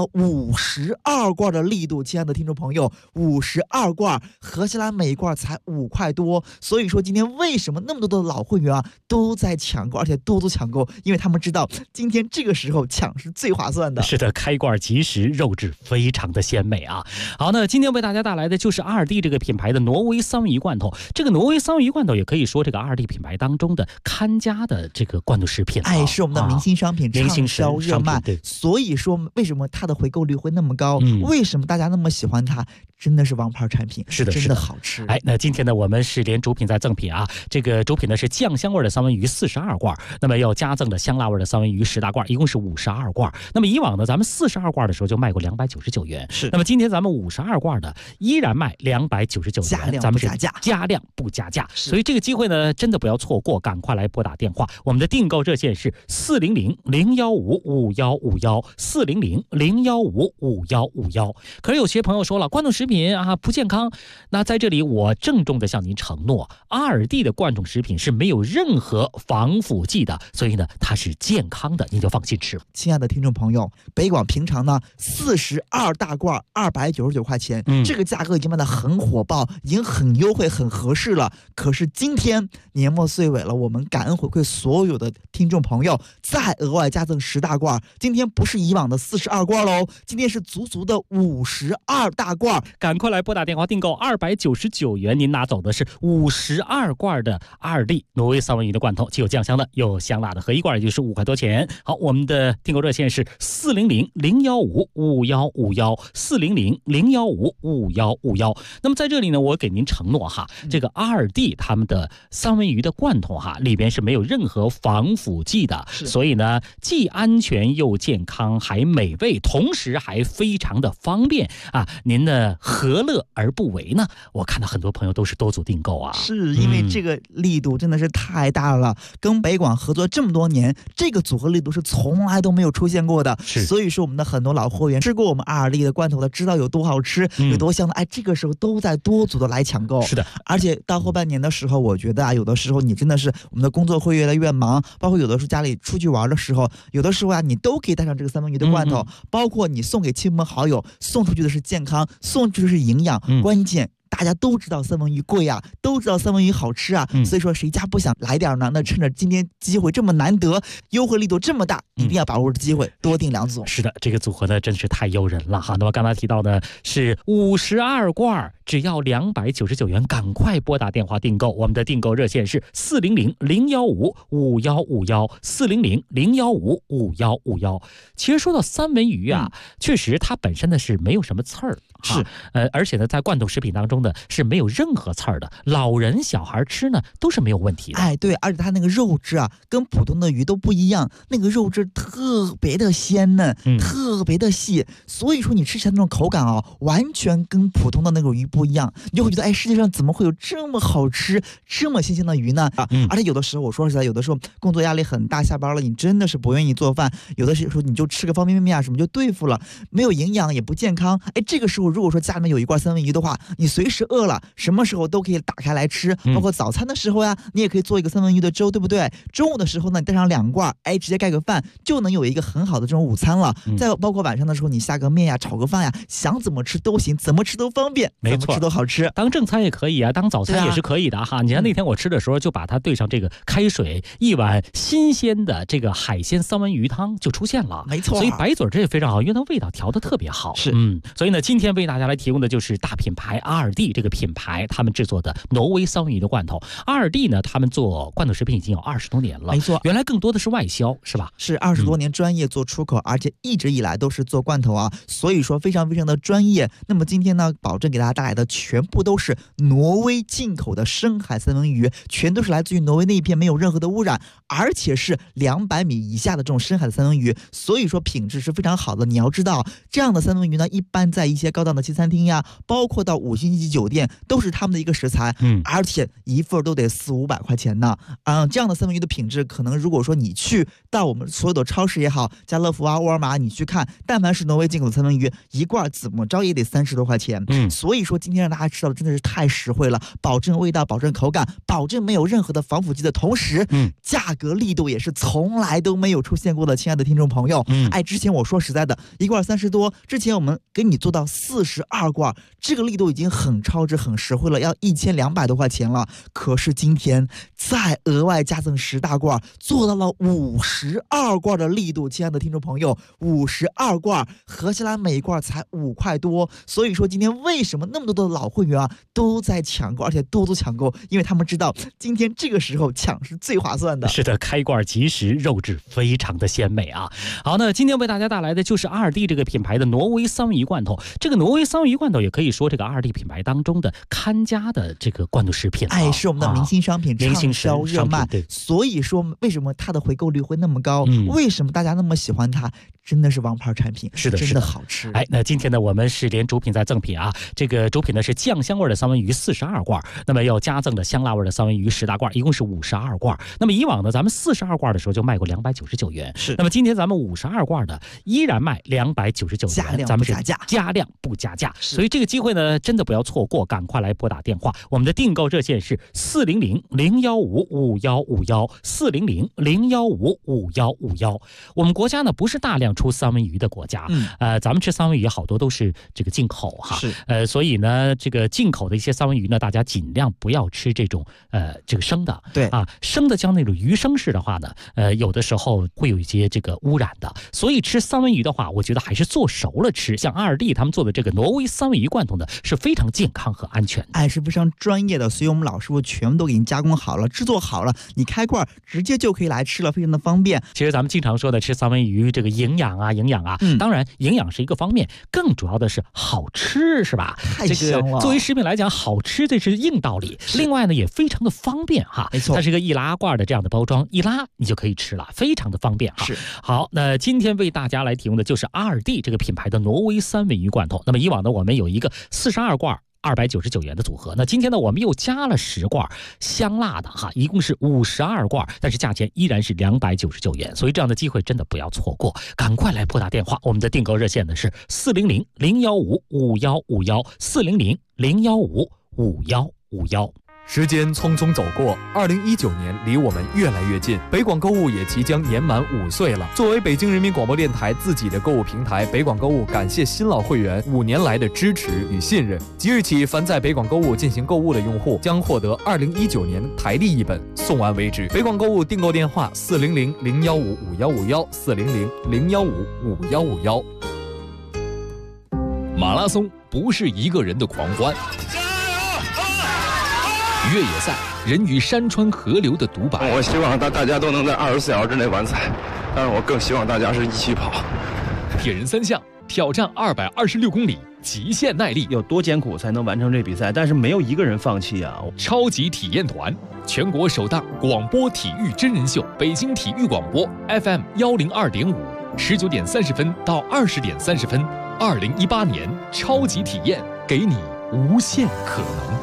52罐的力度。亲爱的听众朋友，52罐合起来每罐才5块多。所以说今天为什么那么多的老会员啊都在抢购，而且多多抢购，因为他们知道今天这个时候抢是最划算的。 是的，开罐即食，肉质非常的鲜美啊。好，那今天为大家带来的就是阿尔蒂这个品牌的挪威三文鱼罐头。这个挪威三文鱼罐头也可以说这个阿尔蒂品牌当中的看家的这个罐头食品， 是我们的明星商品，畅销热卖。所以说为什么它的回购率会那么高？为什么大家那么喜欢它？真的是王牌产品， 是的， 真的好吃。 那今天呢，我们是连主品再赠品啊。这个主品呢是酱香味的三文鱼42罐，那么要加赠的香辣味的三文鱼10大罐，一共是52罐。那么以往呢，咱们42罐的时候就卖过299元， 是。 那么今天咱们52罐的依然卖299元，咱们是加量不加价。所以这个机会呢，真的不要错过，赶快来拨打电话。我们的订购热线是400-015-5151，400-015-5151。可是有些朋友说了，罐头食品啊不健康，那在这里我郑重的向您承诺，阿尔蒂的罐头食品是没有任何防腐剂的，所以呢它是健康的，您就放心吃。 亲爱的听众朋友，北广平常呢42大罐299块钱，这个价格已经卖得很火爆，已经很优惠很合适了。可是今天年末岁尾了，我们感恩回馈所有的听众朋友，再额外加赠10大罐，今天不是以往的42罐喽，今天是足足的52大罐。 赶快来拨打电话订购299元，您拿走的是52罐的阿尔蒂挪威三文鱼的罐头，既有酱香的又香辣的，合一罐也就是5块多钱。好，我们的订购热线是400-015-5151，400-015-5151。那么在这里呢，我给您承诺哈，这个阿尔蒂他们的三文鱼的罐头哈，里边是没有任何防腐剂的，所以呢既安全又健康还美味，同时还非常的方便啊，您呢何乐而不为呢？我看到很多朋友都是多组订购啊， 是因为这个力度真的是太大了，跟北广合作这么多年，这个组合力度是从来都没有出现过的。所以说我们的很多老会员吃过我们阿尔蒂的罐头的，知道有多好吃，有多香的，这个时候都在多组的来抢购。 是的， 而且到后半年的时候，我觉得有的时候你真的是我们的工作会越来越忙，包括有的时候家里出去玩的时候，有的时候你都可以带上这个三文鱼的罐头，包括你送给亲朋好友，送出去的是健康，送出去的是营养，关键大家都知道三文鱼贵啊，都知道三文鱼好吃啊，所以说谁家不想来点呢？那趁着今天机会这么难得，优惠力度这么大，一定要把握着机会，多订2组。 是的，这个组合呢真是太诱人了哈。那么刚才提到的是52罐，只要299元，赶快拨打电话订购。我们的订购热线是400-015-5151，400-015-5151。其实说到三文鱼啊，确实它本身呢是没有什么刺儿， 是而且呢在罐头食品当中呢是没有任何刺儿的，老人小孩吃呢都是没有问题的。 对，而且它那个肉质啊跟普通的鱼都不一样，那个肉质特别的鲜嫩，特别的细，所以说你吃起来那种口感完全跟普通的那种鱼不一样，你就会觉得世界上怎么会有这么好吃这么新鲜的鱼呢？而且有的时候我说实在，有的时候工作压力很大，下班了你真的是不愿意做饭，有的时候你就吃个方便面什么就对付了，没有营养也不健康。这个时候如果说家里面有一罐三文鱼的话，你随时饿了什么时候都可以打开来吃，包括早餐的时候呀，你也可以做一个三文鱼的粥，对不对？中午的时候呢，你带上2罐，直接盖个饭就能有一个很好的这种午餐了。再包括晚上的时候，你下个面呀，炒个饭呀，想怎么吃都行，怎么吃都方便， 没错， 怎么吃都好吃。 当正餐也可以啊，当早餐也是可以的哈。你看那天我吃的时候，就把它兑上这个开水，一碗新鲜的这个海鲜三文鱼汤就出现了， 没错。 所以白嘴这也非常好，因为它味道调得特别好。 是， 所以呢，今天为大家来提供的就是大品牌阿尔蒂这个品牌他们制作的挪威三文鱼的罐头。阿尔蒂呢，他们做罐头食品已经有20多年了， 没错。 原来更多的是外销，是吧？ 是20多年专业做出口，而且一直以来都是做罐头啊，所以说非常非常的专业。那么今天呢，保证给大家带来的全部都是挪威进口的深海三文鱼，全都是来自于挪威那一片，没有任何的污染，而且是200米以下的这种深海的三文鱼，所以说品质是非常好的。你要知道，这样的三文鱼呢，一般在一些高档的西餐厅呀，包括到5星级酒店，都是他们的一个食材，而且一份都得400-500块钱呢。这样的三文鱼的品质，可能如果说你去到我们所有的超市也好，家乐福啊、沃尔玛，你去看，但凡是挪威进口的三文鱼，一罐怎么着也得30多块钱。所以说今天让大家吃到的真的是太实惠了，保证味道，保证口感，保证没有任何的防腐剂的同时，价格力度也是从来都没有出现过的。亲爱的听众朋友，之前我说实在的，一罐30多，之前我们给你做到42罐，这个力度已经很很超值很实惠了，要1200多块钱了。可是今天再额外加赠10大罐，做到了52罐的力度。亲爱的听众朋友，52罐合起来每一罐才5块多。所以说今天为什么那么多的老会员啊都在抢购，而且多抢购，因为他们知道今天这个时候抢是最划算的。 是的，开罐即食，肉质非常的鲜美啊。好，那今天为大家带来的就是2D 这个品牌的挪威三文鱼罐头。这个挪威三文鱼罐头也可以说这个2D 品牌当中的看家的这个罐头食品， 是我们的明星商品，畅销热卖。 对， 所以说为什么它的回购率会那么高？为什么大家那么喜欢它？真的是王牌产品， 是的， 真的好吃。 那今天呢，我们是连主品再赠品啊。这个主品呢是酱香味的三文鱼42罐，那么要加赠的香辣味的三文鱼10大罐，一共是52罐。那么以往呢，咱们42罐的时候就卖过299元， 是。 那么今天咱们52罐的依然卖299元，咱们是加量不加价，所以这个机会呢，真的不要错过，赶快来拨打电话。我们的订购热线是400-015-5151，400-015-5151。我们国家呢不是大量出三文鱼的国家，咱们吃三文鱼好多都是这个进口哈， 是， 所以呢，这个进口的一些三文鱼呢，大家尽量不要吃这种这个生的， 对啊，生的像那种鱼生式的话呢，有的时候会有一些这个污染的，所以吃三文鱼的话，我觉得还是做熟了吃。像2D他们做的这个挪威三文鱼罐头呢，是非常健康和安全的， 是非常专业的，所以我们老师傅全部都给你加工好了，制作好了，你开罐直接就可以来吃了，非常的方便。 其实咱们经常说的吃三文鱼这个营养啊，当然营养是一个方面，更主要的是好吃，是吧？ 太香了。 这个作为食品来讲，好吃这是硬道理。另外呢，也非常的方便哈， 没错， 它是一个易拉罐的这样的包装，一拉你就可以吃了，非常的方便哈。 是。 好，那今天为大家来提供的就是2D这个品牌的挪威三文鱼罐头。那么以往呢，我们有一个42罐299元的组合，那今天呢我们又加了10罐香辣的哈，一共是52罐，但是价钱依然是299元，所以这样的机会真的不要错过，赶快来拨打电话。我们的订购热线呢是400-015-5151，400-015-5151。 时间匆匆走过，2019年离我们越来越近，北广购物也即将年满5岁了。作为北京人民广播电台自己的购物平台，北广购物感谢新老会员5年来的支持与信任。即日起，凡在北广购物进行购物的用户将获得2019年台历一本，送完为止。北广购物订购电话400-015-5151，400-015-5151。 马拉松不是一个人的狂欢。越野赛，人与山川河流的独白。 我希望大家都能在24小时之内完赛，但是我更希望大家是一起跑。 铁人3项挑战226公里，极限耐力， 有多艰苦才能完成这比赛？但是没有一个人放弃啊！ 超级体验团，全国首档广播体育真人秀，北京体育广播 FM 102.5，19点30分到20点30分，2018年超级体验，给你无限可能。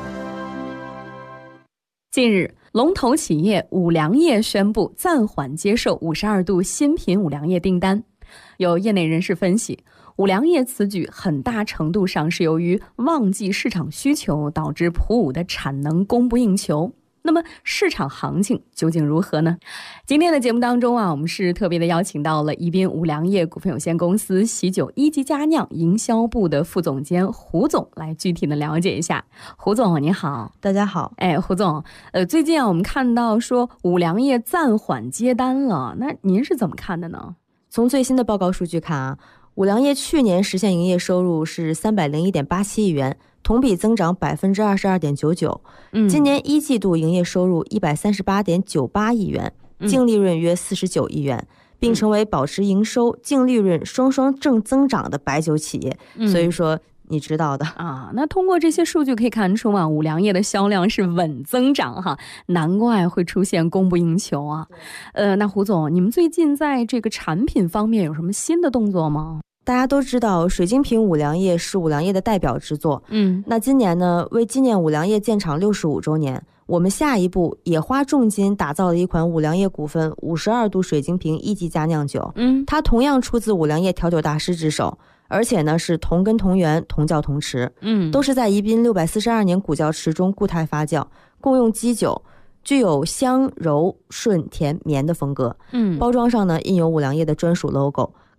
近日，龙头企业五粮液宣布暂缓接受52度新品五粮液订单。有业内人士分析，五粮液此举很大程度上是由于旺季市场需求导致普五的产能供不应求。那么市场行情究竟如何呢？今天的节目当中我们是特别的邀请到了宜宾五粮液股份有限公司喜酒一级佳酿营销部的副总监胡总来具体的了解一下。胡总你好。 大家好。 胡总，最近我们看到说五粮液暂缓接单了，那您是怎么看的呢？ 从最新的报告数据看五粮液去年实现营业收入是301.87亿元，同比增长22.99%。今年一季度营业收入138.98亿元，净利润约49亿元，并成为保持营收、净利润双双正增长的白酒企业。所以说你知道的那通过这些数据可以看出五粮液的销量是稳增长哈，难怪会出现供不应求啊。那胡总，你们最近在这个产品方面有什么新的动作吗？ 大家都知道水晶瓶五粮液是五粮液的代表之作。那今年呢，为纪念五粮液建厂65周年，我们下一步也花重金打造了一款五粮液股份52度水晶瓶一级佳酿酒。它同样出自五粮液调酒大师之手，而且呢是同根同源同窖同池，都是在宜宾642年古窖池中固态发酵，共用基酒，具有香柔顺甜绵的风格。包装上呢印有五粮液的专属 logo，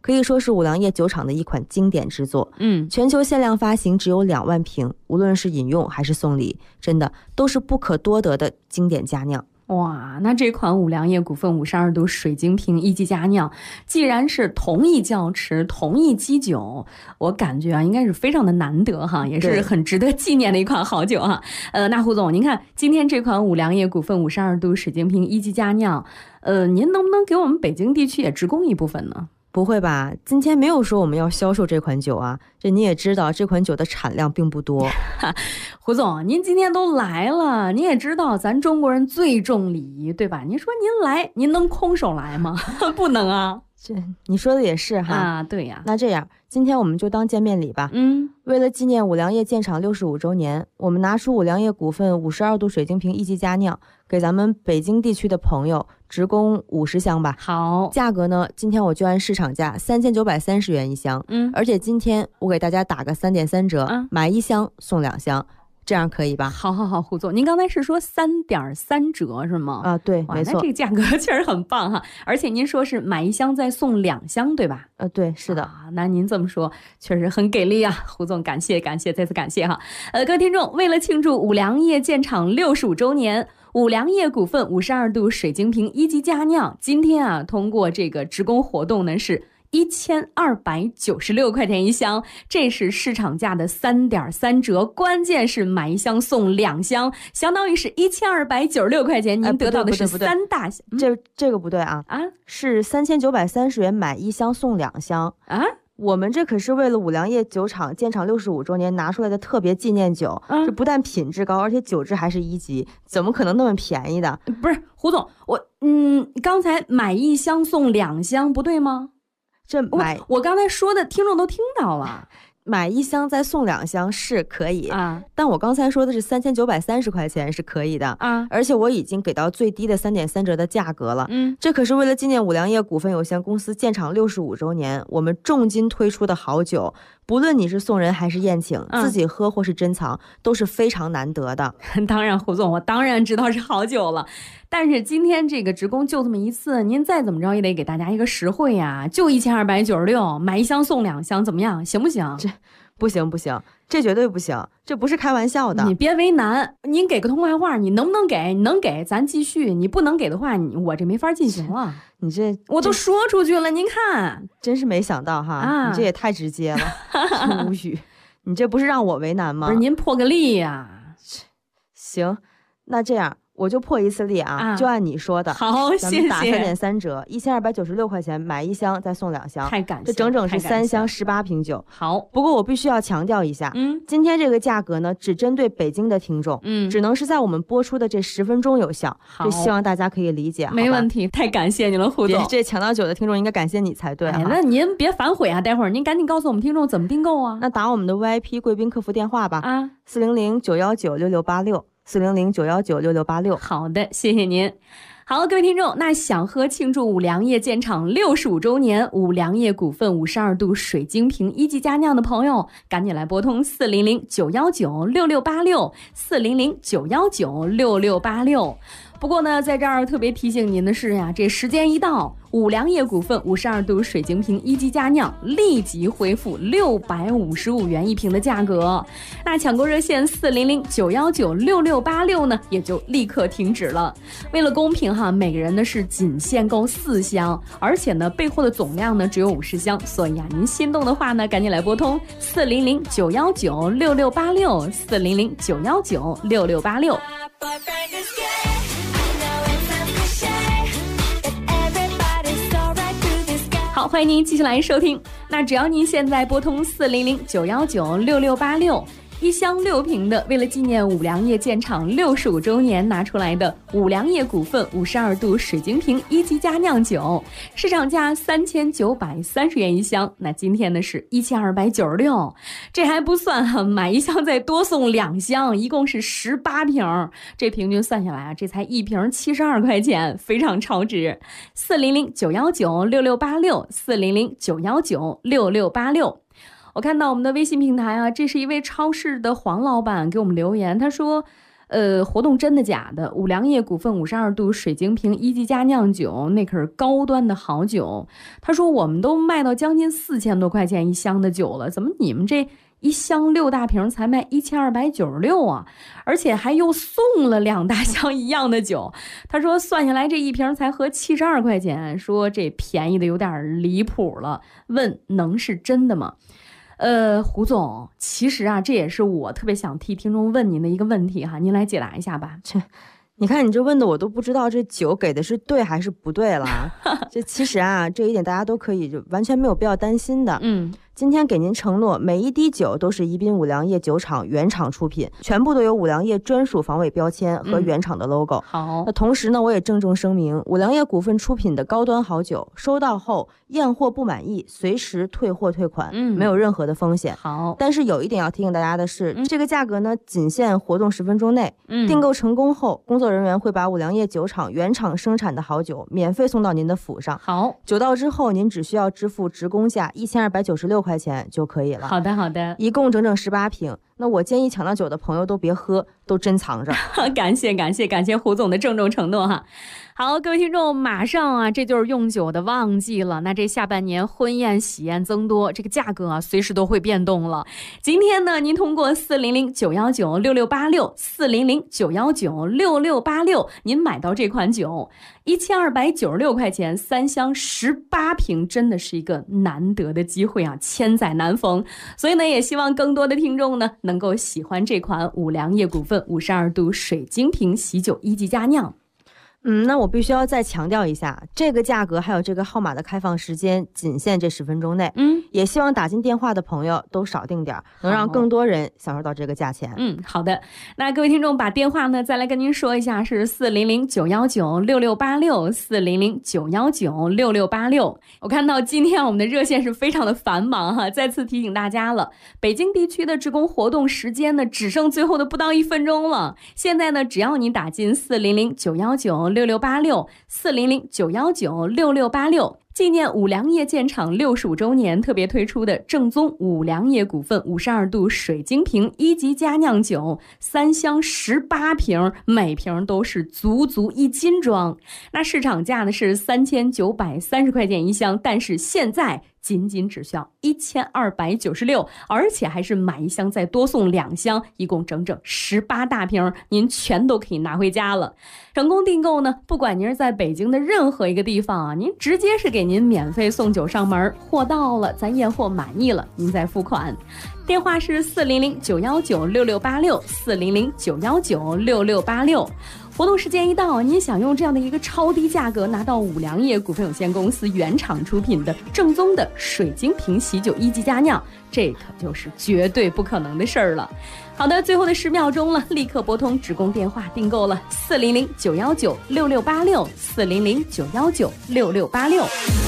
可以说是五粮液酒厂的一款经典之作。全球限量发行只有2万瓶，无论是饮用还是送礼，真的都是不可多得的经典佳酿。 哇，那这款五粮液股份52度水晶瓶一级佳酿，既然是同一窖池、同一基酒，我感觉应该是非常的难得哈，也是很值得纪念的一款好酒哈。那胡总，您看今天这款五粮液股份52度水晶瓶一级佳酿，您能不能给我们北京地区也直供一部分呢？ 不会吧，今天没有说我们要销售这款酒啊，这你也知道这款酒的产量并不多。 胡总，您今天都来了，您也知道咱中国人最重礼仪，对吧？您说您来，您能空手来吗？不能啊。 这你说的也是哈。 啊，对呀。 那这样，今天我们就当见面礼吧。为了纪念五粮液建厂65周年，我们拿出五粮液股份52度水晶瓶一级佳酿，给咱们北京地区的朋友直供50箱吧。 好， 价格呢，今天我就按市场价3930元一箱。而且今天我给大家打个3.3折，买1箱送2箱。这样可以吧？ 好，胡总，您刚才是说3.3折是吗？ 啊，对，没错。 那这个价格确实很棒哈，而且您说是买1箱再送2箱，对吧？ 对，是的。 那您这么说确实很给力啊，胡总，感谢，再次感谢哈。各位听众，为了庆祝五粮液建厂65周年，五粮液股份52度水晶瓶一级佳酿，今天啊，通过这个直供活动呢是1296块钱一箱，这是市场价的3.3折，关键是买1箱送2箱，相当于是1296块钱，您得到的是3大箱。 这个不对啊，是3930元买1箱送2箱啊。 我们这可是为了五粮液酒厂建厂65周年拿出来的特别纪念酒，这不但品质高，而且酒质还是1级，怎么可能那么便宜的？ 不是，胡总，刚才买1箱送2箱不对吗？我刚才说的听众都听到了， 买1箱再送2箱是可以啊，但我刚才说的是3930块钱是可以的啊，而且我已经给到最低的3.3折的价格了。这可是为了纪念五粮液股份有限公司建厂65周年，我们重金推出的好酒，不论你是送人还是宴请，自己喝或是珍藏，都是非常难得的。 当然，胡总，我当然知道是好酒了。但是今天这个直供就这么一次，您再怎么着也得给大家一个实惠呀，就1296，买1箱送2箱，怎么样？行不行？ 这不行，这绝对不行，这不是开玩笑的。 你别为难，您给个痛快话，你能不能给？你能给咱继续，你不能给的话，我这没法进行了。 你这我都说出去了，您看， 真是没想到哈，你这也太直接了，真无语。你这不是让我为难吗？ 不是，您破个例呀。 行，那这样。我就破一次例啊，就按你说的。 好，谢谢。 打3.3折，1296块钱买1箱再送2箱， 太感谢， 这整整是3箱18瓶酒。 好， 不过我必须要强调一下，今天这个价格呢，只针对北京的听众，只能是在我们播出的这10分钟有效。这希望大家可以理解。 没问题，太感谢你了，胡总。 这抢到酒的听众应该感谢你才对。 那您别反悔啊，待会儿您赶紧告诉我们听众怎么订购啊。 那打我们的 VIP 贵宾客服电话吧，400-919-6686，400-919-6686。 好的，谢谢您。好，各位听众，那想喝庆祝五粮液建厂65周年五粮液股份52度水晶瓶一级佳酿的朋友，赶紧来拨通400-919-6686，400-919-6686。不过呢，在这儿特别提醒您的是呀，这时间一到，五粮液股份52度水晶瓶一级佳酿立即恢复655元一瓶的价格。那抢购热线400-919-6686呢，也就立刻停止了。为了公平哈，每个人呢是仅限购4箱，而且呢备货的总量呢只有50箱，所以啊，您心动的话呢，赶紧来拨通400-919-6686，400-919-6686。好，欢迎您继续来收听。那只要您现在拨通400-919-6686，一箱6瓶的，为了纪念五粮液建厂65周年拿出来的五粮液股份52度水晶瓶一级佳酿酒，市场价3930元一箱，那今天呢是1296，这还不算哈，买1箱再多送2箱，一共是18瓶，这平均算下来啊，这才1瓶72块钱，非常超值。400-919-6686，400-919-6686。我看到我们的微信平台啊，这是一位超市的黄老板给我们留言，他说活动真的假的？五粮液股份52度水晶瓶一级佳酿酒，那可是高端的好酒。他说我们都卖到将近4000多块钱一箱的酒了，怎么你们这一箱6大瓶才卖1296啊？而且还又送了2大箱一样的酒。他说算下来这一瓶才合72块钱，说这便宜的有点离谱了，问能是真的吗？胡总，其实啊，这也是我特别想替听众问您的一个问题哈，您来解答一下吧。 你看你这问的我都不知道这酒给的是对还是不对了。这其实啊，这一点大家都可以就完全没有必要担心的。今天给您承诺，每一滴酒都是宜宾五粮液酒厂原厂出品，全部都有五粮液专属防伪标签和原厂的 logo。 好， 那同时呢，我也郑重声明，五粮液股份出品的高端好酒，收到后验货不满意，随时退货退款，没有任何的风险。 好， 但是有一点要提醒大家的是，这个价格呢，仅限活动10分钟内。订购成功后，工作人员会把五粮液酒厂原厂生产的好酒免费送到您的府上。 好， 酒到之后，您只需要支付职工价1296块钱就可以了。 好的，好的， 一共整整18瓶。那我建议抢到酒的朋友都别喝，都珍藏着。 感谢胡总的郑重承诺哈。好，各位听众，马上啊，这就是用酒的旺季了。那这下半年婚宴喜宴增多，这个价格啊，随时都会变动了。今天呢，您通过400-919-6686，400-919-6686，您买到这款酒，1296块钱，3箱18瓶，真的是一个难得的机会啊，千载难逢。所以呢，也希望更多的听众呢，能够喜欢这款五粮液股份52度水晶瓶喜酒一级佳酿。 那我必须要再强调一下，这个价格还有这个号码的开放时间仅限这10分钟内。也希望打进电话的朋友都少订点，能让更多人享受到这个价钱。 好的。那各位听众把电话呢再来跟您说一下，是400-919-6686，400-919-6686。我看到今天我们的热线是非常的繁忙哈，再次提醒大家了，北京地区的职工活动时间呢只剩最后的不到1分钟了。现在呢，只要你打进400-919-6686，400-919-6686，纪念五粮液建厂65周年特别推出的正宗五粮液股份52度水晶瓶一级佳酿酒，3箱18瓶，每瓶都是足1斤装。那市场价呢是3930块钱一箱，但是现在仅只需要1296，而且还是买一箱再多送2箱，一共整整18大瓶，您全都可以拿回家了。成功订购呢，不管您是在北京的任何一个地方啊，您直接是给您免费送酒上门，货到了咱验货满意了，您再付款。电话是400-919-6686，400-919-6686。活动时间一到，您想用这样的一个超低价格拿到五粮液股份有限公司原厂出品的正宗的水晶瓶喜酒一级佳酿，这可就是绝对不可能的事儿了。好的，最后的10秒钟了，立刻拨通职工电话订购了400-919-6686，400-919-6686。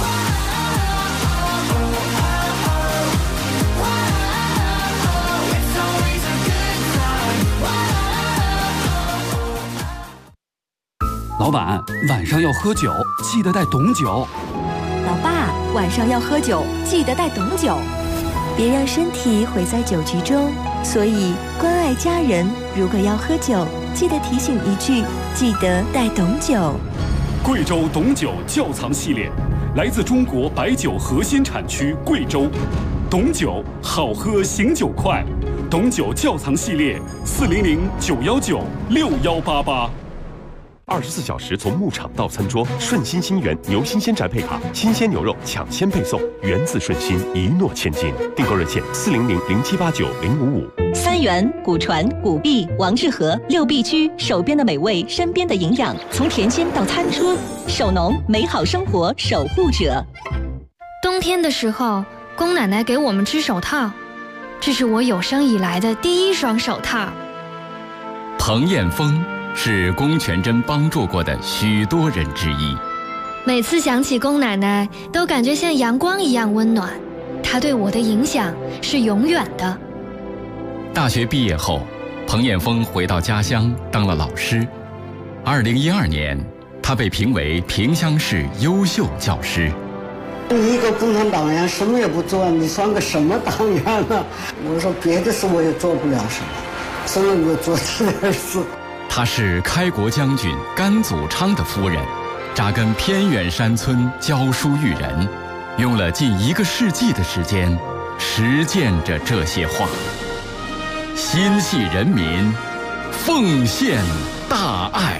老板，晚上要喝酒，记得带董酒。 老爸，晚上要喝酒，记得带董酒，别让身体毁在酒局中。所以关爱家人，如果要喝酒，记得提醒一句，记得带董酒。 贵州董酒窖藏系列，来自中国白酒核心产区贵州。董酒好喝，醒酒快。董酒窖藏系列，400-919-6188。 24小时从牧场到餐桌，顺心新源牛新鲜宅配卡，新鲜牛肉抢先配送，源自顺心，一诺千金。订购热线400-0789-055。 三元、古传、古碧、王致和6必居，手边的美味，身边的营养，从甜心到餐桌，手农美好生活守护者。 冬天的时候，宫奶奶给我们织手套，这是我有生以来的第1双手套。 彭艳峰是龚全珍帮助过的许多人之一。 每次想起龚奶奶，都感觉像阳光一样温暖，她对我的影响是永远的。 大学毕业后，彭艳峰回到家乡当了老师。2012年，他被评为萍乡市优秀教师。 你一个共产党员什么也不做，你算个什么党员呢？我说别的事我也做不了什么，只能够做这点事。 她是开国将军甘祖昌的夫人，扎根偏远山村教书育人，用了近1个世纪的时间实践着这些话。心系人民，奉献大爱。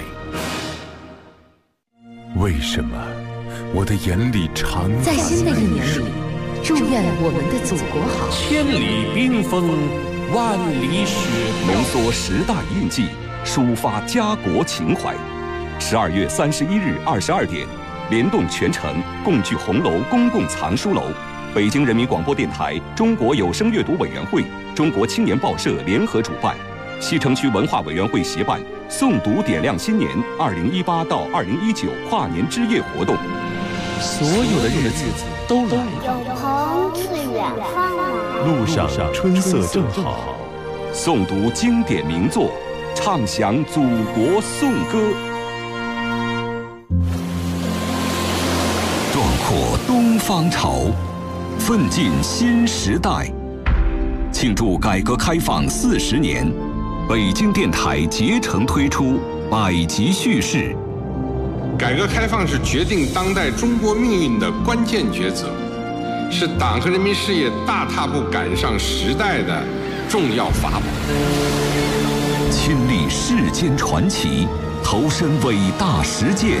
为什么我的眼里常在新的一年里，祝愿我们的祖国好。 千里冰封，万里雪飘。 浓缩时代印记，抒发家国情怀。12月31日22点，联动全城共聚红楼公共藏书楼，北京人民广播电台、中国有声阅读委员会、中国青年报社联合主办，西城区文化委员会协办诵读点亮新年2018到2019跨年之夜活动。 所有的日子都来了， 有朋自远方来， 路上春色正好。 诵读经典名作，唱响祖国颂歌。壮阔东方潮，奋进新时代。庆祝改革开放40年，北京电台竭诚推出百集叙事。 改革开放是决定当代中国命运的关键抉择，是党和人民事业大踏步赶上时代的重要法宝。 亲历世间传奇，投身伟大实践，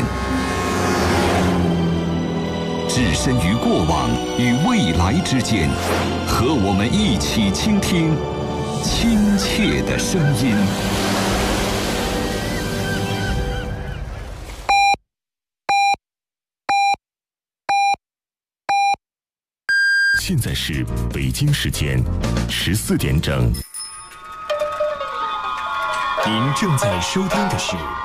置身于过往与未来之间，和我们一起倾听亲切的声音。 现在是北京时间14点整。您正在收听的是